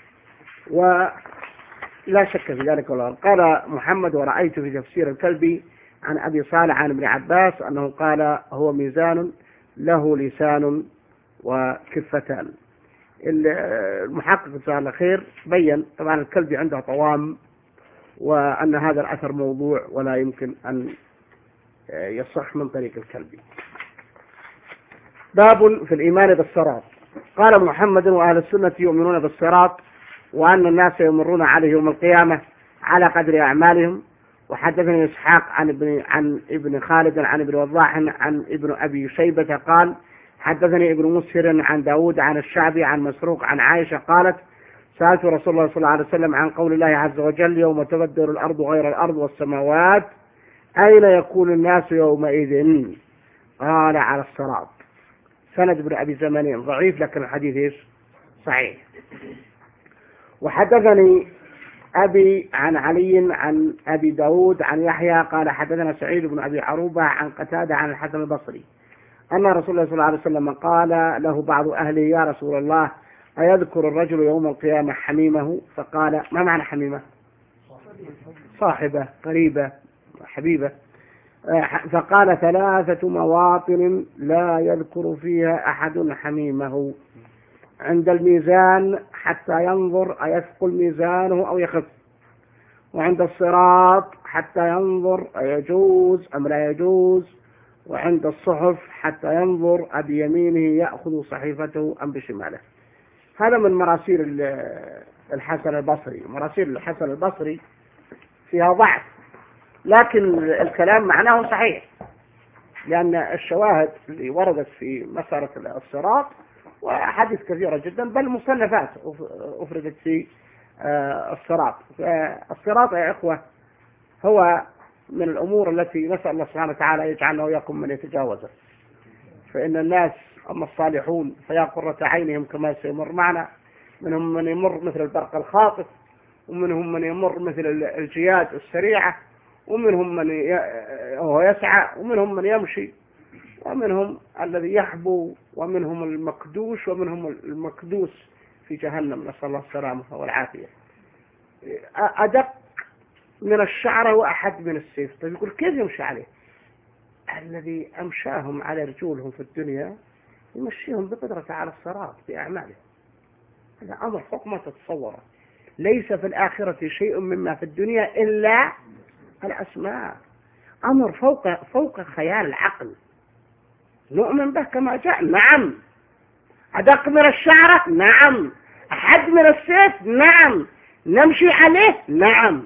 [SPEAKER 1] ولا شك في ذلك. قال محمد: ورأيت في تفسير الكلبي عن أبي صالح عن ابن عباس أنه قال: هو ميزان له لسان وكفتان. المحقق جزاه الله خير بين طبعا الكلبي عنده طوام، وأن هذا الأثر موضوع ولا يمكن أن يصح من طريق الكلبي. باب في الإيمان بالصراط. قال محمد: وأهل السنة يؤمنون بالصراط، وأن الناس يمرون عليه يوم القيامة على قدر أعمالهم. وحدثني إسحاق عن ابن خالد عن ابن وضاح عن ابن أبي شيبة قال: حدثني ابن مسهر عن داود عن الشعبي عن مسروق عن عائشة قالت: سألت رسول الله صلى الله عليه وسلم عن قول الله عز وجل: يوم تبدل الأرض غير الأرض والسماوات، أين يكون الناس يومئذ؟ قال: على الصراط. سند ابن أبي زمانين ضعيف، لكن الحديث صحيح. وحدثني أبي عن علي عن أبي داود عن يحيى قال: حدثنا سعيد بن أبي عروبة عن قتادة عن الحسن البصري أن رسول الله صلى الله عليه وسلم قال له بعض أهله: يا رسول الله، أيذكر الرجل يوم القيامة حميمه؟ فقال: ما معنى حميمة؟ صاحبة، قريبة، حبيبة. فقال: 3 مواطن لا يذكر فيها أحد حميمه: عند الميزان حتى ينظر أيثقل ميزانه أو يخف، وعند الصراط حتى ينظر أيجوز أم لا يجوز، وعند الصحف حتى ينظر أبيمينه يأخذ صحيفته أم بشماله. هذا من مراسيل الحسن البصري. مراسيل الحسن البصري فيها ضعف، لكن الكلام معناه صحيح، لأن الشواهد اللي وردت في مسألة الصراط وأحاديث كثيرة جدا، بل مصنفات أفردت في الصراط. الصراط يا إخوة هو من الأمور التي نسأل الله سبحانه وتعالى يجعلنا وإياكم من يتجاوزه. فإن الناس أما الصالحون فيا قرة عينهم كما سيمر معنا، منهم من يمر مثل البرق الخاطف، ومنهم من يمر مثل الجياد السريعة، ومنهم من هو يسعى، ومنهم من يمشي، ومنهم الذي يحبو، ومنهم المكدوش، ومنهم المكدوس في جهنم، نسأل الله السلامة والعافية. أدق من الشعرة وأحد من السيف. طيب يقول كيف يمشي عليه؟ الذي أمشاهم على رجولهم في الدنيا يمشيهم بقدرته على الصراط بأعماله. هذا أمر فوق ما تتصوره. ليس في الآخرة شيء مما في الدنيا إلا الأسماء. أمر فوق خيال العقل. نؤمن به كما جاء، نعم. أدق من الشعرة، نعم. أحد من السيف، نعم. نمشي عليه، نعم.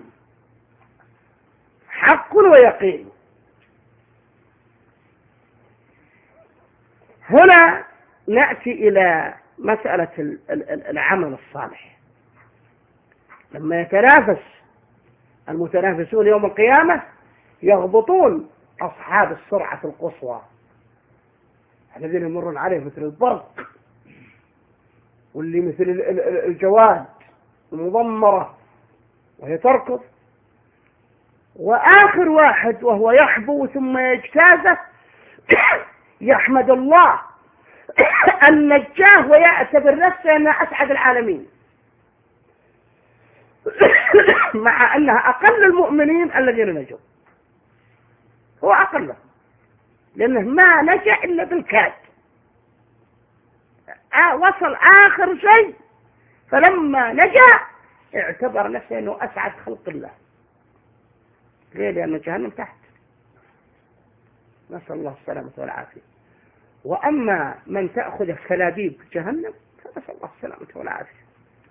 [SPEAKER 1] حق ويقين. هنا نأتي إلى مسألة العمل الصالح. لما يتنافس المتنافسون يوم القيامة يغبطون أصحاب السرعة القصوى الذين يمرون عليه مثل البرق، واللي مثل الجواد المضمرة وهي تركض، وآخر واحد وهو يحبو ثم يجتازه يحمد الله أن نجاه ويعتبر نفسه أنه أسعد العالمين، مع أنها أقل المؤمنين الذين نجوا. هو أقله لأنه ما نجا إلا بالكاد، وصل آخر شيء، فلما نجا اعتبر نفسه أنه أسعد خلق الله. ليه؟ لأن جهنم تحت، نسأل الله السلامة والعافية. وأما من تأخذ كلابيب جهنم فنسأل الله السلامة والعافية.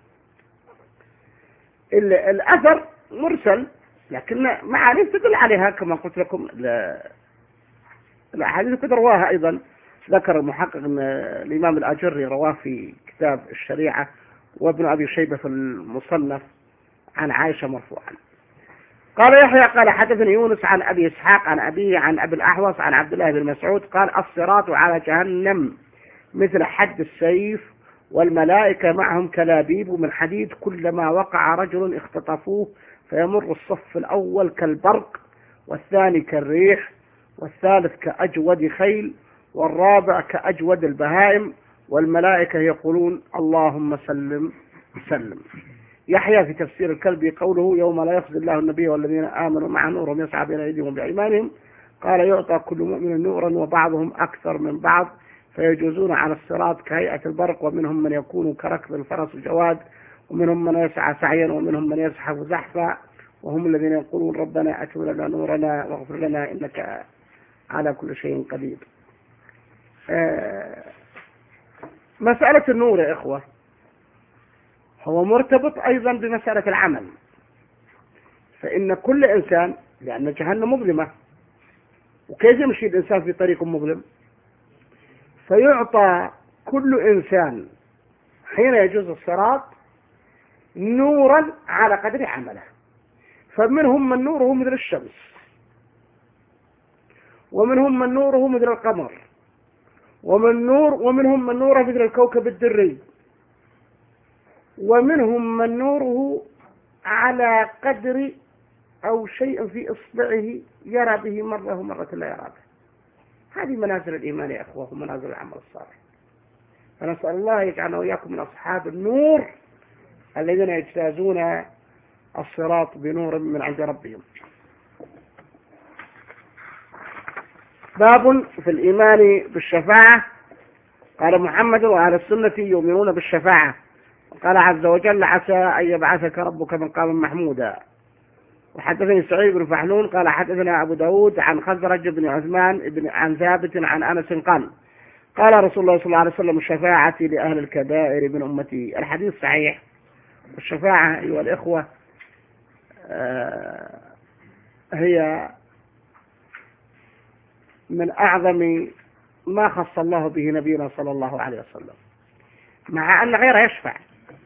[SPEAKER 1] الأثر مرسل، لكن معاني تدل عليها كما قلت لكم. الأحاديث قد رواها أيضا، ذكر المحقق أن الإمام الأجري رواه في كتاب الشريعة، وابن أبي شيبة في المصنف عن عائشة مرفوعا. قال يحيى قال حدثني يونس عن أبي إسحاق عن أبيه عن أبي الأحوص عن عبد الله بن مسعود قال الصراط على جهنم مثل حد السيف، والملائكة معهم كلابيب من حديد، كلما وقع رجل اختطفوه، فيمر الصف الأول كالبرق، والثاني كالريح، والثالث كأجود خيل، والرابع كأجود البهائم، والملائكة يقولون اللهم سلم سلم. يحيى في تفسير الكلبي قوله يوم لا يخزي الله النبي والذين آمنوا مع نورهم يسعى بين أيديهم بأيمانهم، قال يعطى كل مؤمن نورا وبعضهم أكثر من بعض، فيجوزون على الصراط كهيئة البرق، ومنهم من يكون كركب الفرس الجواد، ومنهم من يسعى سعيا، ومنهم من يزحف زحفا، وهم الذين يقولون ربنا أتم لنا نورنا واغفر لنا إنك على كل شيء قدير. مسألة النور يا إخوة هو مرتبط أيضا بمسألة العمل، فإن كل إنسان، لأن جهنم مظلمة، وكيف يمشي الإنسان في طريق مظلم؟ فيعطى كل إنسان حين يجوز الصراط نورا على قدر عمله، فمنهم من نوره مثل الشمس، ومنهم من نوره مثل القمر، ومنهم من نوره مثل الكوكب الدري، ومنهم من نوره على قدر أو شيء في إصبعه يرى به مرة ومرة لا يرى به. هذه منازل الإيمان يا أخوة ومنازل العمل الصالح. فنسأل الله يجعلنا وإياكم من أصحاب النور الذين يجتازون الصراط بنور من عند ربهم. باب في الإيمان بالشفاعة. قال محمد وأهل السنة يؤمنون بالشفاعة. قال عز وجل عسى أن يبعثك ربك مقاما محمودا. وحدثني سعيد بن فحلون قال حدثنا أبو داود عن خزرج بن عثمان عن ثابت عن أنس قال قال رسول الله صلى الله عليه وسلم الشفاعة لأهل الكبائر من أمتي. الحديث صحيح. والشفاعة أيها الإخوة هي من أعظم ما خص الله به نبينا صلى الله عليه وسلم، مع أن غيره يشفع،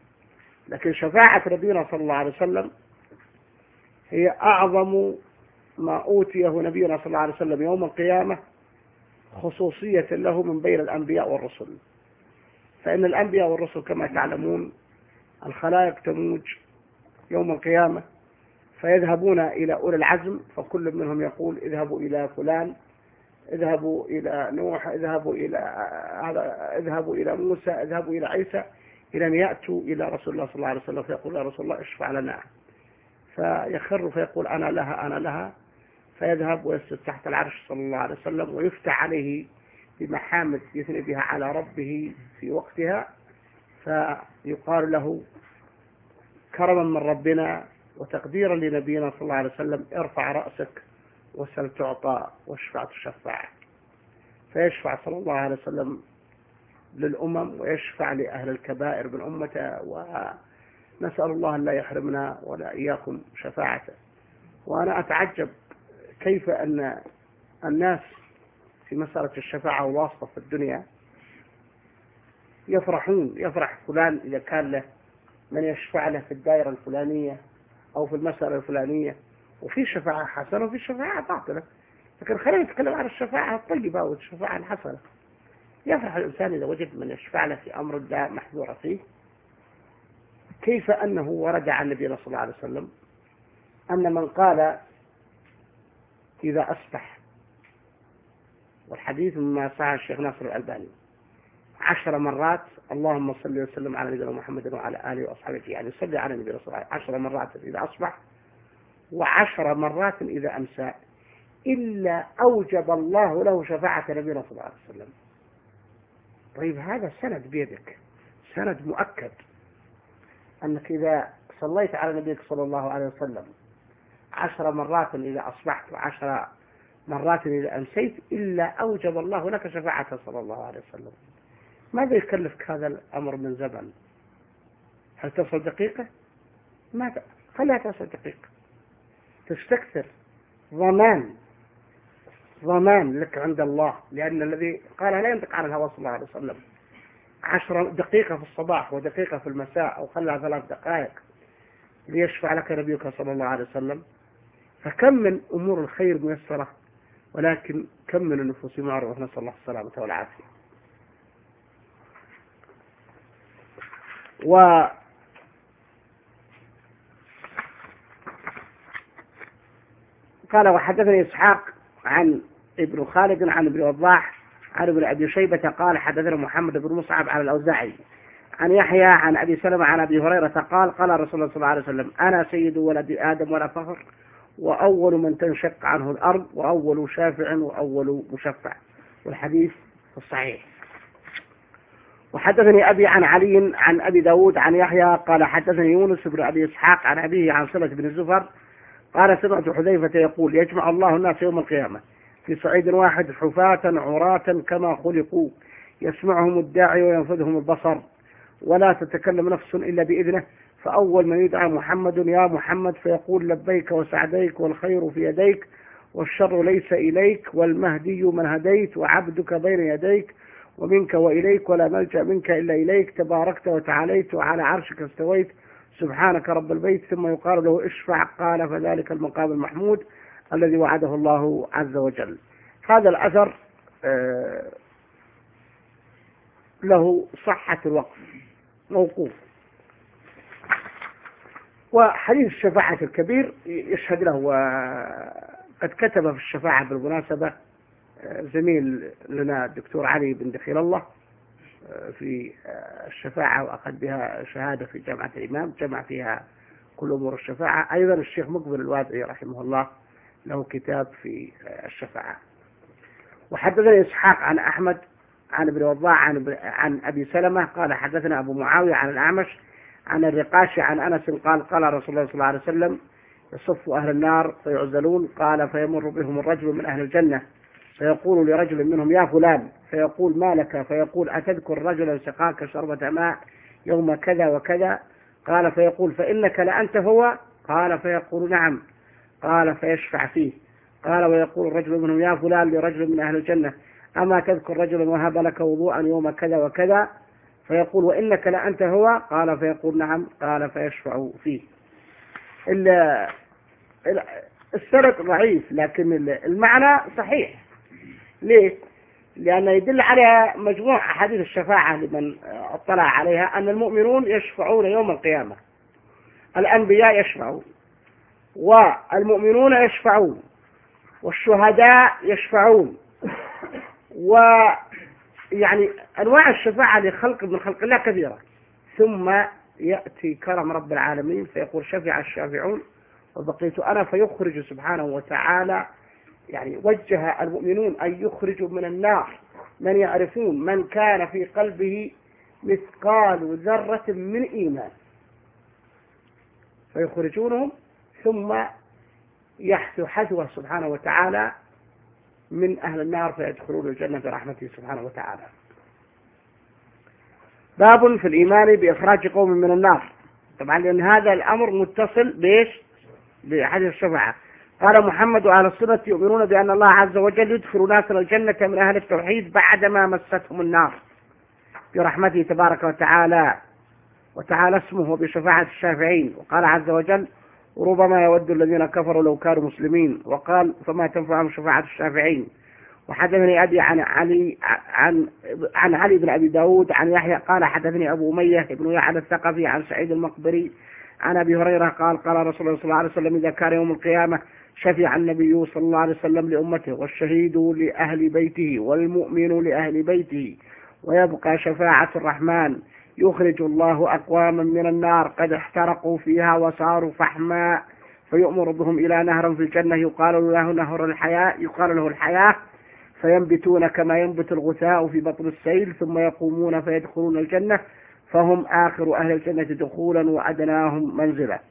[SPEAKER 1] لكن شفاعة نبينا صلى الله عليه وسلم هي أعظم ما أوتيه نبينا صلى الله عليه وسلم يوم القيامة خصوصية له من بين الأنبياء والرسل. فإن الأنبياء والرسل كما تعلمون الخلائق تموج يوم القيامة، فيذهبون إلى أولي العزم، فكل منهم يقول اذهبوا إلى فلان، اذهبوا إلى نوح، اذهبوا إلى موسى، اذهبوا إلى عيسى، إلى أن يأتوا إلى رسول الله صلى الله عليه وسلم فيقول يا رسول الله اشفع لنا، فيخر فيقول أنا لها أنا لها، فيذهب ويسجد تحت العرش صلى الله عليه وسلم ويفتح عليه بمحامد يثني بها على ربه في وقتها، فيقال له كرما من ربنا وتقديرا لنبينا صلى الله عليه وسلم ارفع رأسك وسل تعطى واشفع تشفع، فيشفع صلى الله عليه وسلم للأمم ويشفع لأهل الكبائر من أمته، ونسأل الله أن لا يحرمنا ولا إياكم شفاعته. وأنا أتعجب كيف أن الناس في مسألة الشفاعة والواسطة في الدنيا يفرح فلان إذا كان له من يشفع له في الدائرة الفلانية أو في المسألة الفلانية، وفي شفاعة حسنة وفي شفاعة باطلة، لكن خلينا نتكلم عن الشفاعة الطيبة والشفاعة الحسنة. يفرح الإنسان إذا وجد من يشفع له في أمر لا محذور فيه. كيف أنه ورد عن النبي صلى الله عليه وسلم أن من قال إذا أصبح، والحديث مما صححه الشيخ ناصر الألباني، 10 مرات اللهم صل وسلم على نبينا محمد وعلى آله وأصحابه، يعني صلي على النبي صلى الله عليه وسلم 10 مرات إذا أصبح و10 مرات إذا أمسى، إلا أوجب الله له شفاعة نبينا صلى الله عليه وسلم. طيب هذا سند بيدك، سند مؤكد أنك إذا صليت على نبيك صلى الله عليه وسلم 10 مرات إذا أصبحت و10 مرات إذا أمسيت إلا أوجب الله لك شفاعته صلى الله عليه وسلم. ماذا يكلفك هذا الأمر من زمن؟ هل تصل دقيقة؟ ماذا؟ خليها تصل دقيقة، تستكثر ضمان لك عند الله، لأن الذي قال لا ينطق عن الهوى صلى الله عليه وسلم. 10 دقيقة في الصباح ودقيقة في المساء، أو خلها 3 دقائق ليشفع لك نبيك صلى الله عليه وسلم. فكم من أمور الخير ميسرة، ولكن كم من النفوس معرضة، نسأل الله السلامة والعافية. قال وحدثني إسحاق عن ابن خالد عن ابن وضاح عن ابن أبي شيبة قال حدثنا محمد بن مصعب على الأوزاعي عن يحيى عن أبي سلمة عن أبي هريرة قال قال رسول الله صلى الله عليه وسلم أنا سيد ولد آدم ولا فخر، وأول من تنشق عنه الأرض، وأول شافع وأول مشفع. والحديث الصحيح. وحدثني أبي عن علي عن أبي داود عن يحيى قال حدثني يونس بن أبي إسحاق عن أبيه عن صلة بن الزفر قال سمعت حذيفة يقول يجمع الله الناس يوم القيامة في صعيد واحد حفاة عراة كما خلقوا، يسمعهم الداعي وينفذهم البصر، ولا تتكلم نفس إلا بإذنه، فأول من يدعى محمد يا محمد فيقول لبيك وسعديك والخير في يديك والشر ليس إليك، والمهدي من هديت وعبدك بين يديك ومنك وإليك ولا ملجأ منك إلا إليك، تباركت وتعاليت وعلى عرشك استويت سبحانك رب البيت. ثم يقال له اشفع، قال فذلك المقام المحمود الذي وعده الله عز وجل. هذا الأثر له صحة الوقف موقوف. وحديث الشفاعة الكبير يشهد له، وقد كتب في الشفاعة بالمناسبة زميل لنا الدكتور علي بن دخيل الله في الشفاعة، وأخذ بها شهادة في جامعة الإمام، جمع فيها كل أمور الشفاعة. أيضا الشيخ مقبل الوادعي رحمه الله له كتاب في الشفاعة. وحدثني إسحاق عن أحمد عن ابن وضاح عن أبي سلمة قال حدثنا أبو معاوية عن الأعمش عن الرقاشي عن أنس قال قال رسول الله صلى الله عليه وسلم يصف أهل النار فيعزلون، قال فيمر بهم الرجل من أهل الجنة فيقول لرجل منهم يا فلان، فيقول ما لك؟ فيقول أتذكر رجلا سقاك شربة ماء يوم كذا وكذا؟ قال فيقول فإنك لأنت هو؟ قال فيقول نعم. قال فيشفع فيه. قال ويقول الرجل منهم يا فلان لرجل من أهل الجنة أما تذكر رجلا وهب لك وضوءا يوم كذا وكذا؟ فيقول وإنك لأنت هو؟ قال فيقول نعم. قال فيشفع فيه. السند ضعيف لكن المعنى صحيح. ليه؟ لأنه يدل على مجموع أحاديث الشفاعة لمن اطلع عليها أن المؤمنون يشفعون يوم القيامة، الأنبياء يشفعون والمؤمنون يشفعون والشهداء يشفعون، ويعني أنواع الشفاعة لخلق من خلق الله كثيرة. ثم يأتي كرم رب العالمين فيقول شفع الشافعون وبقيت أنا، فيخرج سبحانه وتعالى، يعني وجه المؤمنون أن يخرجوا من النار من يعرفون من كان في قلبه مثقال ذرة من إيمان، فيخرجونهم ثم يحثوا سبحانه وتعالى من أهل النار فيدخلون الجنة برحمته سبحانه وتعالى. باب في الإيمان بإخراج قوم من النار. طبعا لأن هذا الأمر متصل بإيش؟ بحديث الشفاعة. قال محمد وأهل السنة يؤمنون بأن الله عز وجل يدخل ناسا الجنة من أهل التوحيد بعدما مستهم النار برحمته تبارك وتعالى اسمه بشفاعة الشافعين. وقال عز وجل وربما يود الذين كفروا لو كانوا مسلمين، وقال فما تنفعهم شفاعة الشافعين. وحدثني أبي عن علي بن أبي داود عن يحيى قال حدثني أبو أمية بن يعلى الثقفي عن سعيد المقبري عن أبي هريرة قال قال رسول الله صلى الله عليه وسلم إذا كان يوم القيامة شفع النبي صلى الله عليه وسلم لأمته والشهيد لأهل بيته والمؤمن لأهل بيته، ويبقى شفاعة الرحمن يخرج الله أقواما من النار قد احترقوا فيها وصاروا فحماء، فيؤمر بهم إلى نهر في الجنة يقال له الحياة، فينبتون كما ينبت الغثاء في بطن السيل، ثم يقومون فيدخلون الجنة، فهم آخر أهل الجنة دخولا وأدناهم منزلا.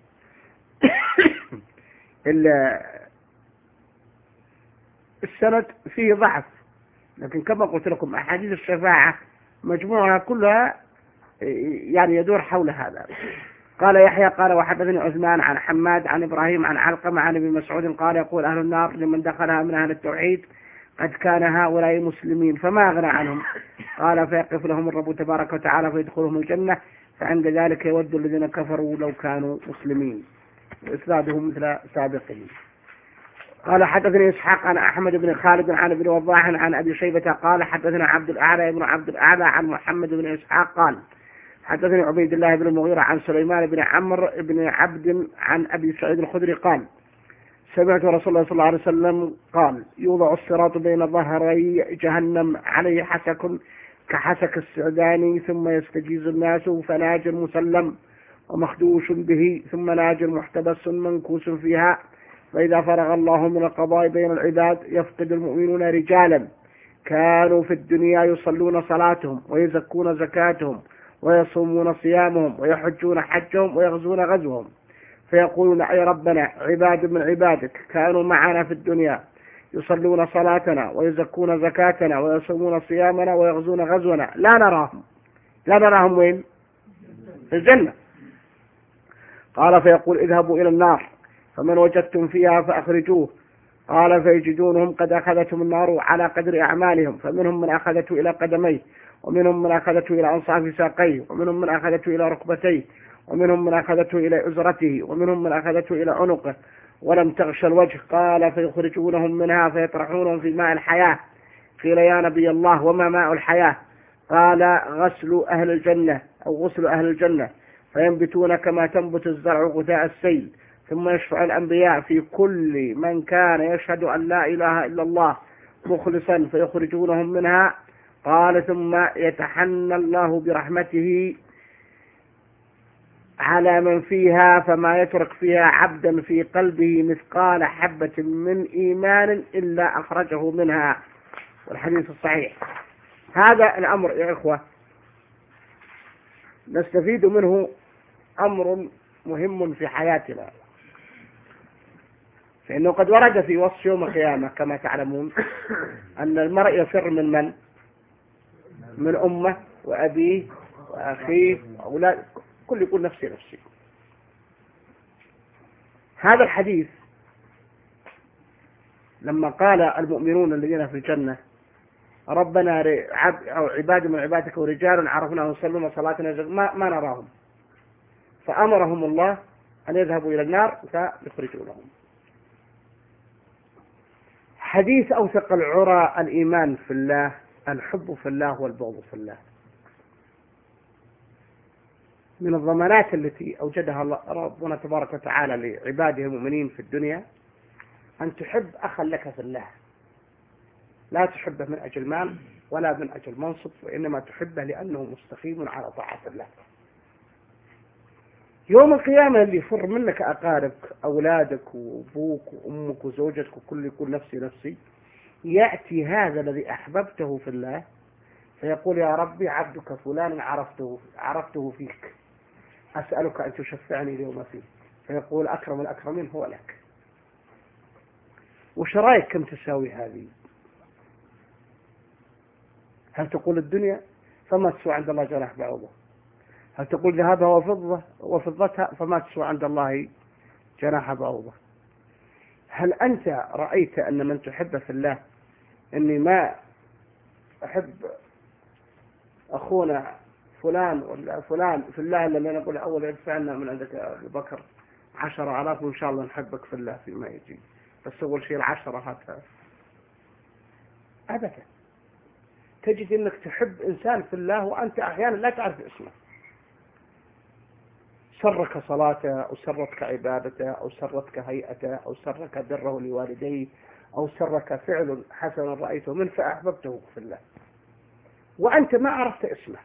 [SPEAKER 1] السند فيه ضعف، لكن كما قلت لكم أحاديث الشفاعة مجموعها كلها يعني يدور حول هذا. قال يحيى قال وحدثني عثمان عن حماد عن إبراهيم عن علقمة عن ابن مسعود قال يقول أهل النار لمن دخلها من أهل التوحيد قد كان هؤلاء مسلمين فما أغنى عنهم، قال فيقف لهم الرب تبارك وتعالى فيدخلهم الجنة، فعند ذلك يود الذين كفروا لو كانوا مسلمين، وإسنادهم مثل سابقين. قال حدثني إسحاق عن أحمد بن خالد عن ابن وضاح عن أبي شيبة قال حدثنا عبد الأعلى ابن عبد الأعلى عن محمد بن إسحاق قال حدثني عبيد الله بن المغيرة عن سليمان بن عمرو بن عبد عن أبي سعيد الخدري قال سمعت رسول الله صلى الله عليه وسلم قال يوضع الصراط بين ظهري جهنم عليه حسك كحسك السعداني، ثم يستجيز الناس فناجر مسلم ومخدوش به، ثم ناجر محتبس منكوس فيها، فإذا فرغ الله من القضاء بين العباد يفقد المؤمنون رجالا كانوا في الدنيا يصلون صلاتهم ويزكون زكاتهم ويصومون صيامهم ويحجون حجهم ويغزون غزوهم، فيقولون أي ربنا عباد من عبادك كانوا معنا في الدنيا يصلون صلاتنا ويزكون زكاتنا ويصومون صيامنا ويغزون غزونا لا نراهم وين؟ في الجنة. قال فيقول اذهبوا إلى النار فمن وجدتم فيها فأخرجوه، قال فيجدونهم قد أخذتهم النار على قدر أعمالهم، فمنهم من أخذته إلى قدميه، ومنهم من أخذته إلى أنصاف ساقيه، ومنهم من أخذته إلى ركبتيه، ومنهم من أخذته إلى أزرته، ومنهم من أخذته إلى عنقه ولم تغش الوجه. قال فيخرجونهم منها فيطرحونهم في ماء الحياة. قيل يا نبي الله وما ماء الحياة؟ قال غسل أهل الجنة أو غسل أهل الجنة، فينبتون كما تنبت الزرع غثاء السيل، ثم يشفع الأنبياء في كل من كان يشهد أن لا إله إلا الله مخلصا فيخرجونهم منها. قال ثم يتحنى الله برحمته على من فيها فما يترك فيها عبدا في قلبه مثقال حبة من إيمان إلا أخرجه منها. والحديث الصحيح. هذا الأمر يا إخوة نستفيد منه أمر مهم في حياتنا، فإنه قد ورد في وصف يوم القيامة كما تعلمون أن المرء يفر من من أمه وأبيه وأخيه وأولاد، كل يقول نفسي. هذا الحديث لما قال المؤمنون الذين في الجنة ربنا أو عباد من عبادك ورجال عرفناهم يصلون صلاتنا ما نراهم، فأمرهم الله أن يذهبوا إلى النار فيخرجونهم. حديث أوثق العرى الإيمان في الله الحب في الله والبغض في الله. من الضمانات التي أوجدها ربنا تبارك وتعالى لعباده المؤمنين في الدنيا أن تحب أخا لك في الله، لا تحبه من أجل مال ولا من أجل منصب، وإنما تحبه لأنه مستقيم على طاعة الله. يوم القيامة اللي يفر منك أقاربك، أولادك وأبوك وأمك وزوجتك وكل يقول نفسي نفسي، يأتي هذا الذي أحببته في الله فيقول يا ربي عبدك فلان عرفته فيك، أسألك أن تشفعني اليوم فيه، فيقول أكرم الأكرمين هو لك. وش رأيك كم تساوي هذه؟ هل تقول الدنيا فما تسوى عند الله جناح بعوضة؟ هل تقول ذهبها وفضتها فما تسوى عند الله جناح بعوضة؟ هل أنت رأيت أن من تحب في الله، أني ما أحب أخونا فلان ولا فلان في الله إلا أن نقول أول يدفع لنا من عندك أبو بكر 10,000 وإن شاء الله نحبك في الله فيما يجي، بس أول شيء 10 هاتها. أبدا. تجد أنك تحب إنسان في الله وأنت أحيانا لا تعرف اسمه، سرك صلاته أو سرتك عبادته أو سرتك هيئته أو سرك بره لوالديه أو سرك فعل حسن رأيته منه فأحببته في الله وأنت ما عرفت اسمه.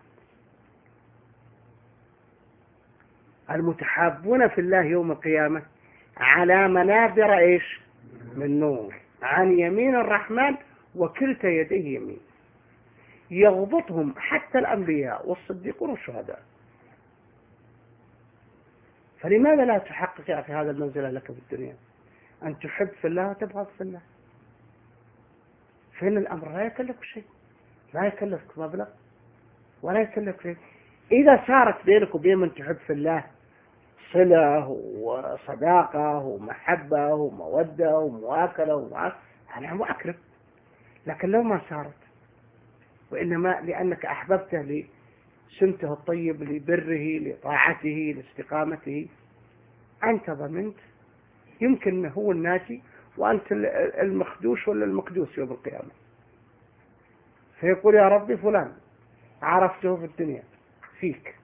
[SPEAKER 1] المتحابون في الله يوم القيامة على منابر إيش؟ من نور عن يمين الرحمن وكلتا يديه يمين، يغبطهم حتى الأنبياء والصديقون والشهداء. فلماذا لا تحقق في هذا المنزلة لك في الدنيا أن تحب في الله وتبغض في الله؟ فإن الأمر لا يكلف شيء، لا يكلفك مبلغ ولا يكلفك شيء. إذا صارت بينك وبين من تحب في الله صلة وصداقة ومحبة ومودة ومواكلة أنا مؤكرم، لكن لو ما صارت وإنما لأنك أحببته لسمته الطيب لبره لطاعته لاستقامته، أنت ضمنت يمكن هو الناجي وأنت المخدوش ولا المقدوس يوم القيامة. فيقول يا ربي فلان عرفته في الدنيا فيك،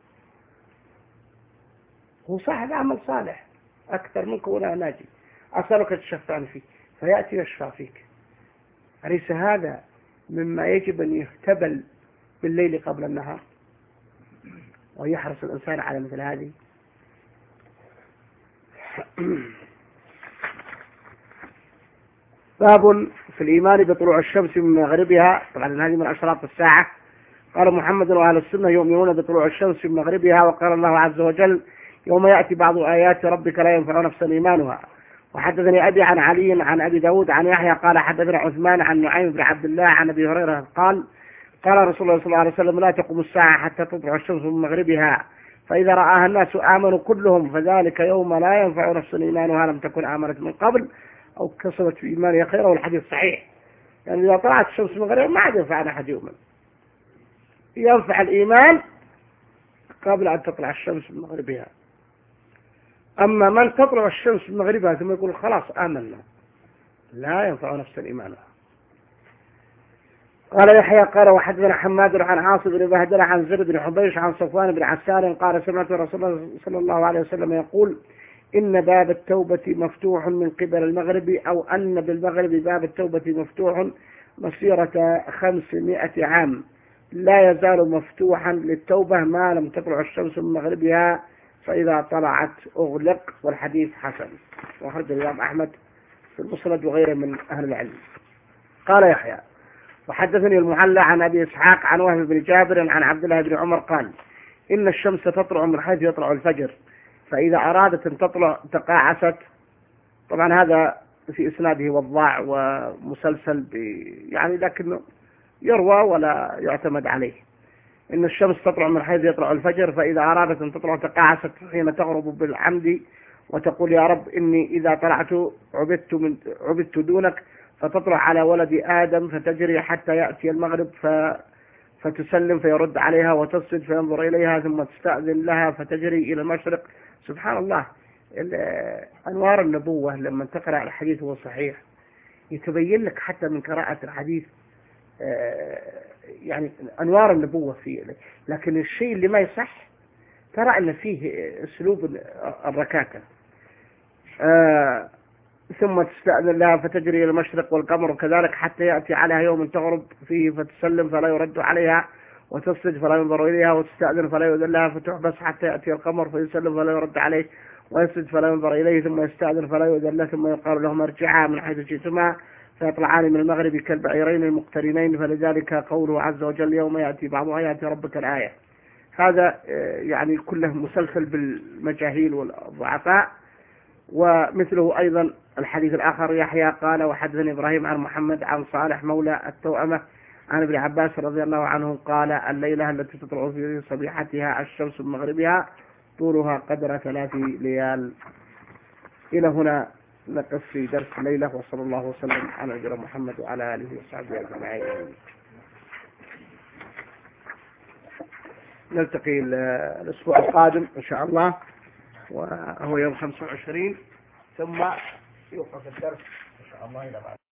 [SPEAKER 1] هو صاحب عمل صالح أكثر منك ولا ناجي، أسألك تشفعني فيه، فيأتي يشفع فيك. أليس هذا مما يجب أن يهتبل بالليل قبل النهار ويحرص الإنسان على مثل هذه؟ باب في الإيمان بطلوع الشمس من مغربها. طبعا هذه من أشراط الساعة. قال محمد وأهل السنة يؤمنون بطلوع الشمس من مغربها. وقال الله عز وجل يوم يأتي بعض آيات ربك لا ينفع نفسا إيمانها. وحدثني أبي عن علي عن أبي داود عن يحيى قال حدثنا عثمان عن نعيم بن عبد الله عن أبي هريرة قال قال رسول الله صلى الله عليه وسلم لا تقوم الساعة حتى تطلع الشمس من مغربها، فإذا رآها الناس آمنوا كلهم، فذلك يوم لا ينفع نفس إيمانها لم تكن آمنت من قبل أو كسبت في إيمانها خيرا. والحديث صحيح، يعني إذا طلعت الشمس من مغربها ما عاد ينفع أحد يؤمن، ينفع الإيمان قبل أن تطلع الشمس من مغربها. أما من تطلع الشمس من مغربها ثم يقول خلاص آمنا، لا ينفع نفس إيمانها. قال يحيى قال وحدثنا حماد عن عاصم بن بهدلة عن زر بن حبيش عن صفوان بن عسار قال سمعت رسول الله صلى الله عليه وسلم يقول إن باب التوبة مفتوح من قبل المغرب، أو أن بالمغرب باب التوبة مفتوح مسيرة 500 عام، لا يزال مفتوحا للتوبة ما لم تطلع الشمس من مغربها، فإذا طلعت أغلق. والحديث حسن، وخرج الإمام أحمد في المسند وغيره من أهل العلم. قال يحيى وحدثني المعلى عن أبي إسحاق عن وهب بن جابر عن عبد الله بن عمر قال إن الشمس تطلع من حيث يطلع الفجر، فإذا أرادت أن تطلع تقاعست. طبعا هذا في إسناده وضاع ومسلسل يعني لكنه يروى ولا يعتمد عليه. إن الشمس تطلع من حيث يطلع الفجر، فإذا أرادت أن تطلع تقاعست حين تغرب بالعمد، وتقول يا رب إني إذا طلعت عبدت دونك، فتطلع على ولد آدم فتجري حتى يأتي المغرب فتسلم فيرد عليها وتسجد فينظر إليها ثم تستأذن لها فتجري إلى المشرق. سبحان الله، أنوار النبوة لما تقرأ الحديث هو صحيح يتبين لك حتى من قراءة الحديث يعني أنوار النبوة فيه. لكن الشيء اللي ما يصح ترى أن فيه أسلوب الركاكة. ثم تستأذن لها فتجري إلى المشرق والقمر، وكذلك حتى يأتي عليها يوم تغرب فيه فتسلم فلا يرد عليها، وتفسد فلا ينظر إليها، وتستأذن فلا يؤذن لها، فتحبس حتى يأتي القمر فيسلم فلا يرد عليه، ويسجد فلا ينظر إليه، ثم يستأذن فلا يؤذن له، ثم يقال لهما ارجعا من حيث جئتما، فيطلعان من المغرب كالبعيرين المقترنين. فلذلك قوله عز وجل يوم يأتي بعض آيات ربك الآية. هذا يعني كله مسلسل بالمجاهيل والضعفاء. ومثله أيضا الحديث الآخر: يحيى قال وحدثني إبراهيم عن محمد عن صالح مولى التوأمة عن ابن عباس رضي الله عنه قال: الليلة التي تطلع في صبيحتها الشمس من مغربها طولها قدر 3 ليال. إلى هنا نقف في درس الليلة، وصلى الله وسلم على نبينا محمد وعلى آله وصحبه أجمعين. نلتقي الأسبوع القادم إن شاء الله، وهو يوم 25، ثم يوقف الدرس إن شاء الله إلى بعد.